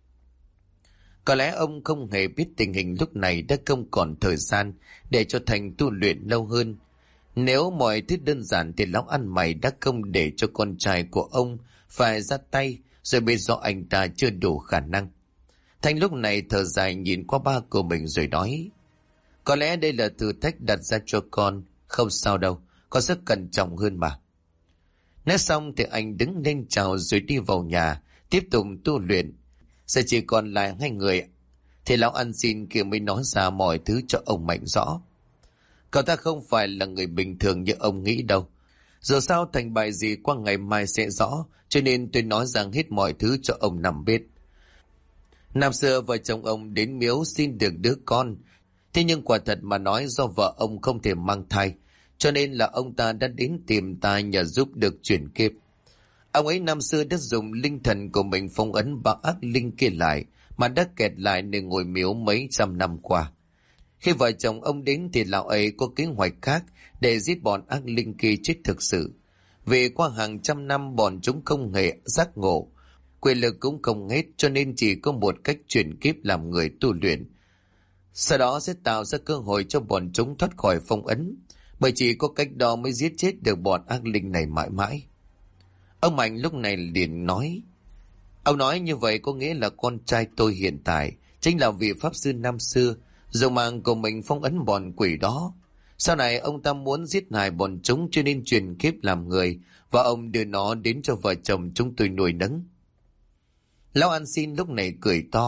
Có lẽ ông không hề biết tình hình lúc này đã không còn thời gian để cho Thành tu luyện lâu hơn. Nếu mọi thứ đơn giản thì lão ăn mày đã không để cho con trai của ông phải ra tay, rồi biết rõ anh ta chưa đủ khả năng. Thành lúc này thở dài nhìn qua ba của mình rồi nói: có lẽ đây là thử thách đặt ra cho con, không sao đâu, con rất cẩn trọng hơn mà. Nói xong thì anh đứng lên chào rồi đi vào nhà, tiếp tục tu luyện. Giờ chỉ còn lại hai người, thì lão ăn xin kia mới nói ra mọi thứ cho ông Mạnh rõ. Cậu ta không phải là người bình thường như ông nghĩ đâu. Dù sao thành bại gì qua ngày mai sẽ rõ, cho nên tôi nói rằng hết mọi thứ cho ông nằm biết. Năm xưa vợ chồng ông đến miếu xin được đứa con, thế nhưng quả thật mà nói do vợ ông không thể mang thai, cho nên là ông ta đã đến tìm ta nhờ giúp được chuyển kiếp. Ông ấy năm xưa đã dùng linh thần của mình phong ấn ba ác linh kia lại, mà đã kẹt lại nơi ngôi miếu mấy trăm năm qua. Khi vợ chồng ông đến thì lão ấy có kế hoạch khác để giết bọn ác linh kia chết thực sự. Vì qua hàng trăm năm bọn chúng không hề giác ngộ, quyền lực cũng không hết, cho nên chỉ có một cách chuyển kiếp làm người tu luyện. Sau đó sẽ tạo ra cơ hội cho bọn chúng thoát khỏi phong ấn, bởi chỉ có cách đó mới giết chết được bọn ác linh này mãi mãi. Ông Mạnh lúc này liền nói: ông nói như vậy có nghĩa là con trai tôi hiện tại chính là vị pháp sư năm xưa dùng mạng của mình phong ấn bọn quỷ đó. Sau này ông ta muốn giết hại bọn chúng cho nên truyền kiếp làm người, và ông đưa nó đến cho vợ chồng chúng tôi nuôi nấng. Lão ăn xin lúc này cười to,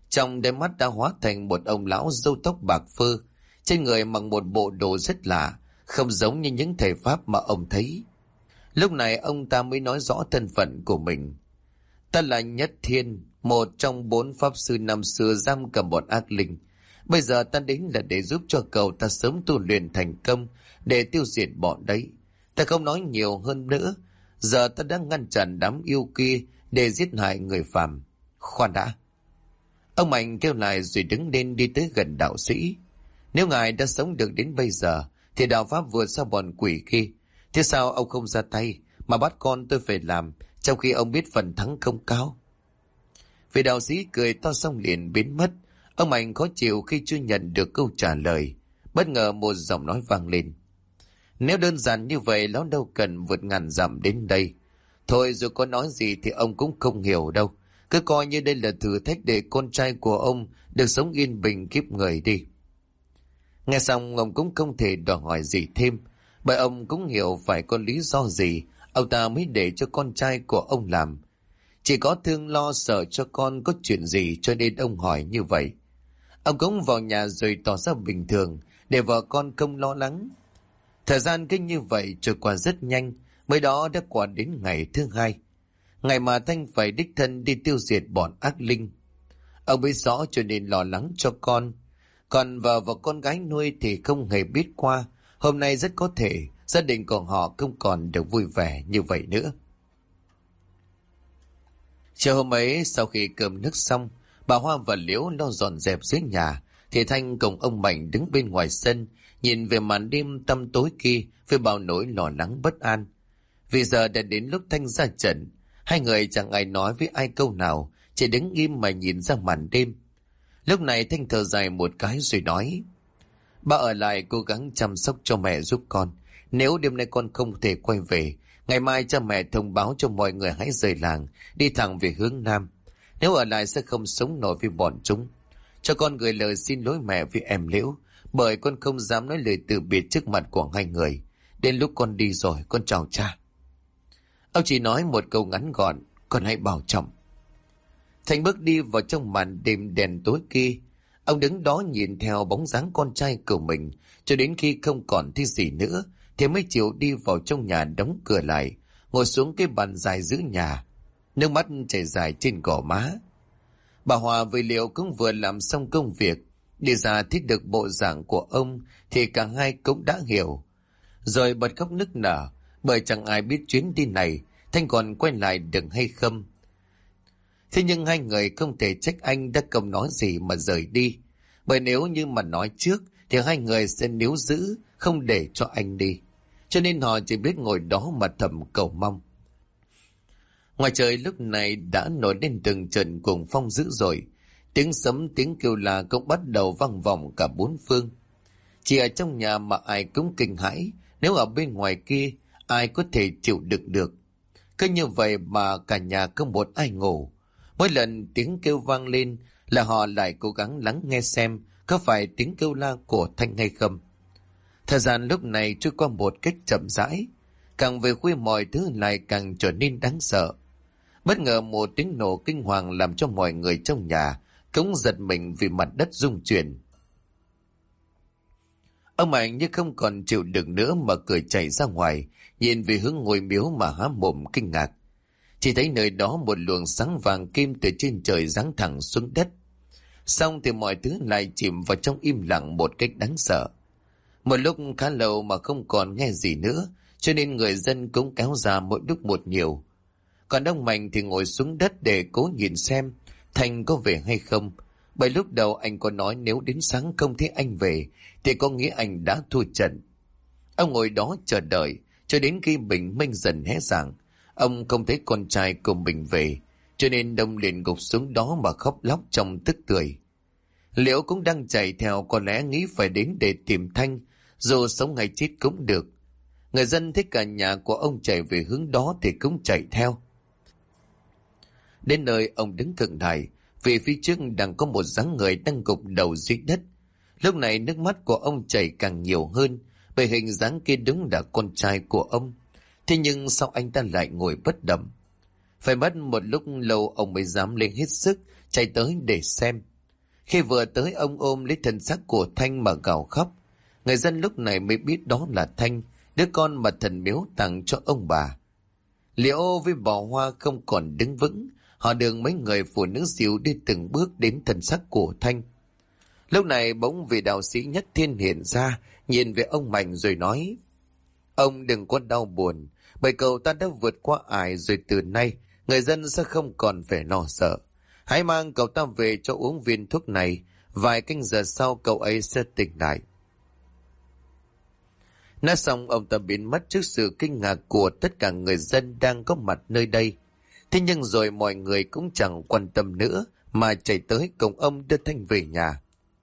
Trong đôi mắt đã hóa thành một ông lão râu tóc bạc phơ, trên người mặc một bộ đồ rất lạ, không giống như những thầy Pháp mà ông thấy. Lúc này ông ta mới nói rõ thân phận của mình. Ta là Nhất Thiên, một trong 4 pháp sư năm xưa giam cầm bọn ác linh. Bây giờ ta đến là để giúp cho cậu ta sớm tu luyện thành công, để tiêu diệt bọn đấy. Ta không nói nhiều hơn nữa. Giờ ta đang ngăn chặn đám yêu kia để giết hại người phàm. Khoan đã. Ông Mạnh kêu lại rồi đứng lên đi tới gần đạo sĩ. Nếu ngài đã sống được đến bây giờ, thì đạo pháp vượt xa bọn quỷ kia. Thế sao ông không ra tay mà bắt con tôi phải làm, trong khi ông biết phần thắng không cao? Vị đạo sĩ cười to xong liền biến mất. Ông Mạnh khó chịu khi chưa nhận được câu trả lời. Bất ngờ một giọng nói vang lên. Nếu đơn giản như vậy, lão đâu cần vượt ngàn dặm đến đây. Thôi dù có nói gì thì ông cũng không hiểu đâu. Cứ coi như đây là thử thách để con trai của ông được sống yên bình kiếp người đi. Nghe xong ông cũng không thể đòi hỏi gì thêm, bởi ông cũng hiểu phải có lý do gì ông ta mới để cho con trai của ông làm. Chỉ có thương lo sợ cho con có chuyện gì cho nên ông hỏi như vậy. Ông cũng vào nhà rồi tỏ ra bình thường để vợ con không lo lắng. Thời gian cứ như vậy trôi qua rất nhanh, mới đó đã qua đến ngày thứ 2. Ngày mà Thanh phải đích thân đi tiêu diệt bọn ác linh. Ông biết rõ cho nên lo lắng cho con. Còn vợ và con gái nuôi thì không hề biết qua. Hôm nay rất có thể gia đình của họ không còn được vui vẻ như vậy nữa. Chiều hôm ấy, sau khi cơm nước xong, bà Hoa và Liễu lo dọn dẹp dưới nhà, thì Thanh cùng ông Mạnh đứng bên ngoài sân, nhìn về màn đêm tăm tối kia với bao nỗi lo lắng bất an. Vì giờ đã đến lúc Thanh ra trận, hai người chẳng ai nói với ai câu nào, chỉ đứng im mà nhìn ra màn đêm. Lúc này Thanh thở dài một cái rồi nói: Ba ở lại cố gắng chăm sóc cho mẹ giúp con. Nếu đêm nay con không thể quay về, ngày mai cha mẹ thông báo cho mọi người hãy rời làng, đi thẳng về hướng Nam. Nếu ở lại sẽ không sống nổi với bọn chúng. Cho con gửi lời xin lỗi mẹ với em Liễu, bởi con không dám nói lời từ biệt trước mặt của hai người. Đến lúc con đi rồi, con chào cha. Ông chỉ nói một câu ngắn gọn: con hãy bảo trọng. Thành bước đi vào trong màn đêm đèn tối kia. Ông đứng đó nhìn theo bóng dáng con trai của mình cho đến khi không còn thấy gì nữa thì mới chịu đi vào trong nhà, đóng cửa lại, ngồi xuống cái bàn dài giữa nhà, nước mắt chảy dài trên gò má. Bà Hòa với Liệu cũng vừa làm xong công việc, đi ra thấy được bộ dạng của ông thì cả hai cũng đã hiểu, rồi bật khóc nức nở, bởi chẳng ai biết chuyến đi này Thanh còn quay lại được hay không. Thế nhưng hai người không thể trách anh đã không nói gì mà rời đi, bởi nếu như mà nói trước thì hai người sẽ níu giữ không để cho anh đi, cho nên họ chỉ biết ngồi đó mà thầm cầu mong. Ngoài trời lúc này đã nổi lên từng trận cuồng phong dữ dội, tiếng sấm tiếng kêu la cũng bắt đầu vang vọng cả bốn phương. Chỉ ở trong nhà mà ai cũng kinh hãi, nếu ở bên ngoài kia ai có thể chịu đựng được. Cứ như vậy mà cả nhà không một ai ngủ. Mỗi lần tiếng kêu vang lên là họ lại cố gắng lắng nghe xem có phải tiếng kêu la của Thanh hay không. Thời gian lúc này trôi qua một cách chậm rãi, càng về khuya mọi thứ lại càng trở nên đáng sợ. Bất ngờ một tiếng nổ kinh hoàng làm cho mọi người trong nhà cũng giật mình vì mặt đất rung chuyển. Ông Mạnh như không còn chịu được nữa mà cười chạy ra ngoài, nhìn về hướng ngôi miếu mà há mồm kinh ngạc. Chỉ thấy nơi đó một luồng sáng vàng kim từ trên trời giáng thẳng xuống đất. Xong thì mọi thứ lại chìm vào trong im lặng một cách đáng sợ. Một lúc khá lâu mà không còn nghe gì nữa, cho nên người dân cũng kéo ra mỗi lúc một nhiều. Còn ông Mạnh thì ngồi xuống đất để cố nhìn xem Thành có về hay không. Bởi lúc đầu anh có nói nếu đến sáng không thấy anh về thì có nghĩa anh đã thua trận. Ông ngồi đó chờ đợi cho đến khi bình minh dần hé rạng. Ông không thấy con trai của mình về, cho nên ông liền gục xuống đó mà khóc lóc trong tức tưởi. Liễu cũng đang chạy theo, có lẽ nghĩ phải đến để tìm Thanh, dù sống hay chết cũng được. Người dân thấy cả nhà của ông chạy về hướng đó thì cũng chạy theo. Đến nơi ông đứng khựng lại, vì phía trước đang có một dáng người đang gục đầu dưới đất. Lúc này nước mắt của ông chảy càng nhiều hơn, bởi hình dáng kia đúng là con trai của ông. Thế nhưng sao anh ta lại ngồi bất động? Phải mất một lúc lâu ông mới dám lên hết sức chạy tới để xem. Khi vừa tới, ông ôm lấy thân xác của Thanh mà gào khóc. Người dân lúc này mới biết đó là Thanh, đứa con mà thần miếu tặng cho ông bà. Liễu với bò hoa không còn đứng vững, họ được mấy người phụ nữ dìu đi từng bước đến thân xác của Thanh. Lúc này bỗng vị đạo sĩ Nhất Thiên hiện ra, nhìn về ông Mạnh rồi nói: Ông đừng có đau buồn, bởi cậu ta đã vượt qua ải rồi, từ nay người dân sẽ không còn phải lo sợ. Hãy mang cậu ta về cho uống viên thuốc này, vài canh giờ sau cậu ấy sẽ tỉnh lại. Nói xong, ông ta biến mất trước sự kinh ngạc của tất cả người dân đang có mặt nơi đây. Thế nhưng rồi mọi người cũng chẳng quan tâm nữa mà chạy tới cùng ông đưa Thanh về nhà.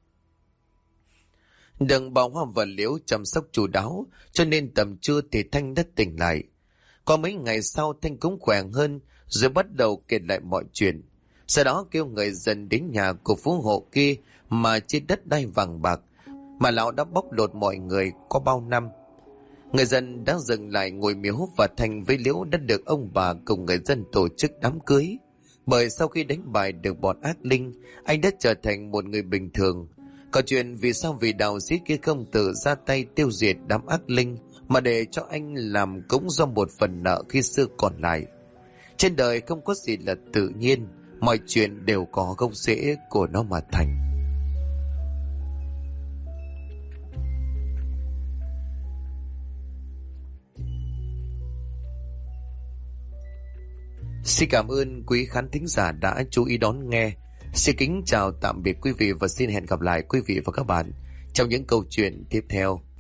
Đừng Bảo Hoa và Liễu chăm sóc chu đáo, cho nên tầm trưa thì Thanh đã tỉnh lại. Có mấy ngày sau Thanh cũng khỏe hơn, rồi bắt đầu kể lại mọi chuyện. Sau đó kêu người dân đến nhà của phú hộ kia mà trên đất đai vàng bạc mà lão đã bóc lột mọi người có bao năm. Người dân đã dừng lại ngôi miếu và Thanh với Liễu đã được ông bà cùng người dân tổ chức đám cưới. Bởi sau khi đánh bại được bọn ác linh, anh đã trở thành một người bình thường. Còn chuyện vì sao vị đạo sĩ kia không tự ra tay tiêu diệt đám ác linh mà để cho anh làm cũng do một phần nợ khi xưa còn lại. Trên đời không có gì là tự nhiên, mọi chuyện đều có gốc rễ của nó mà thành. Xin cảm ơn quý khán thính giả đã chú ý đón nghe. Xin kính chào tạm biệt quý vị và xin hẹn gặp lại quý vị và các bạn trong những câu chuyện tiếp theo.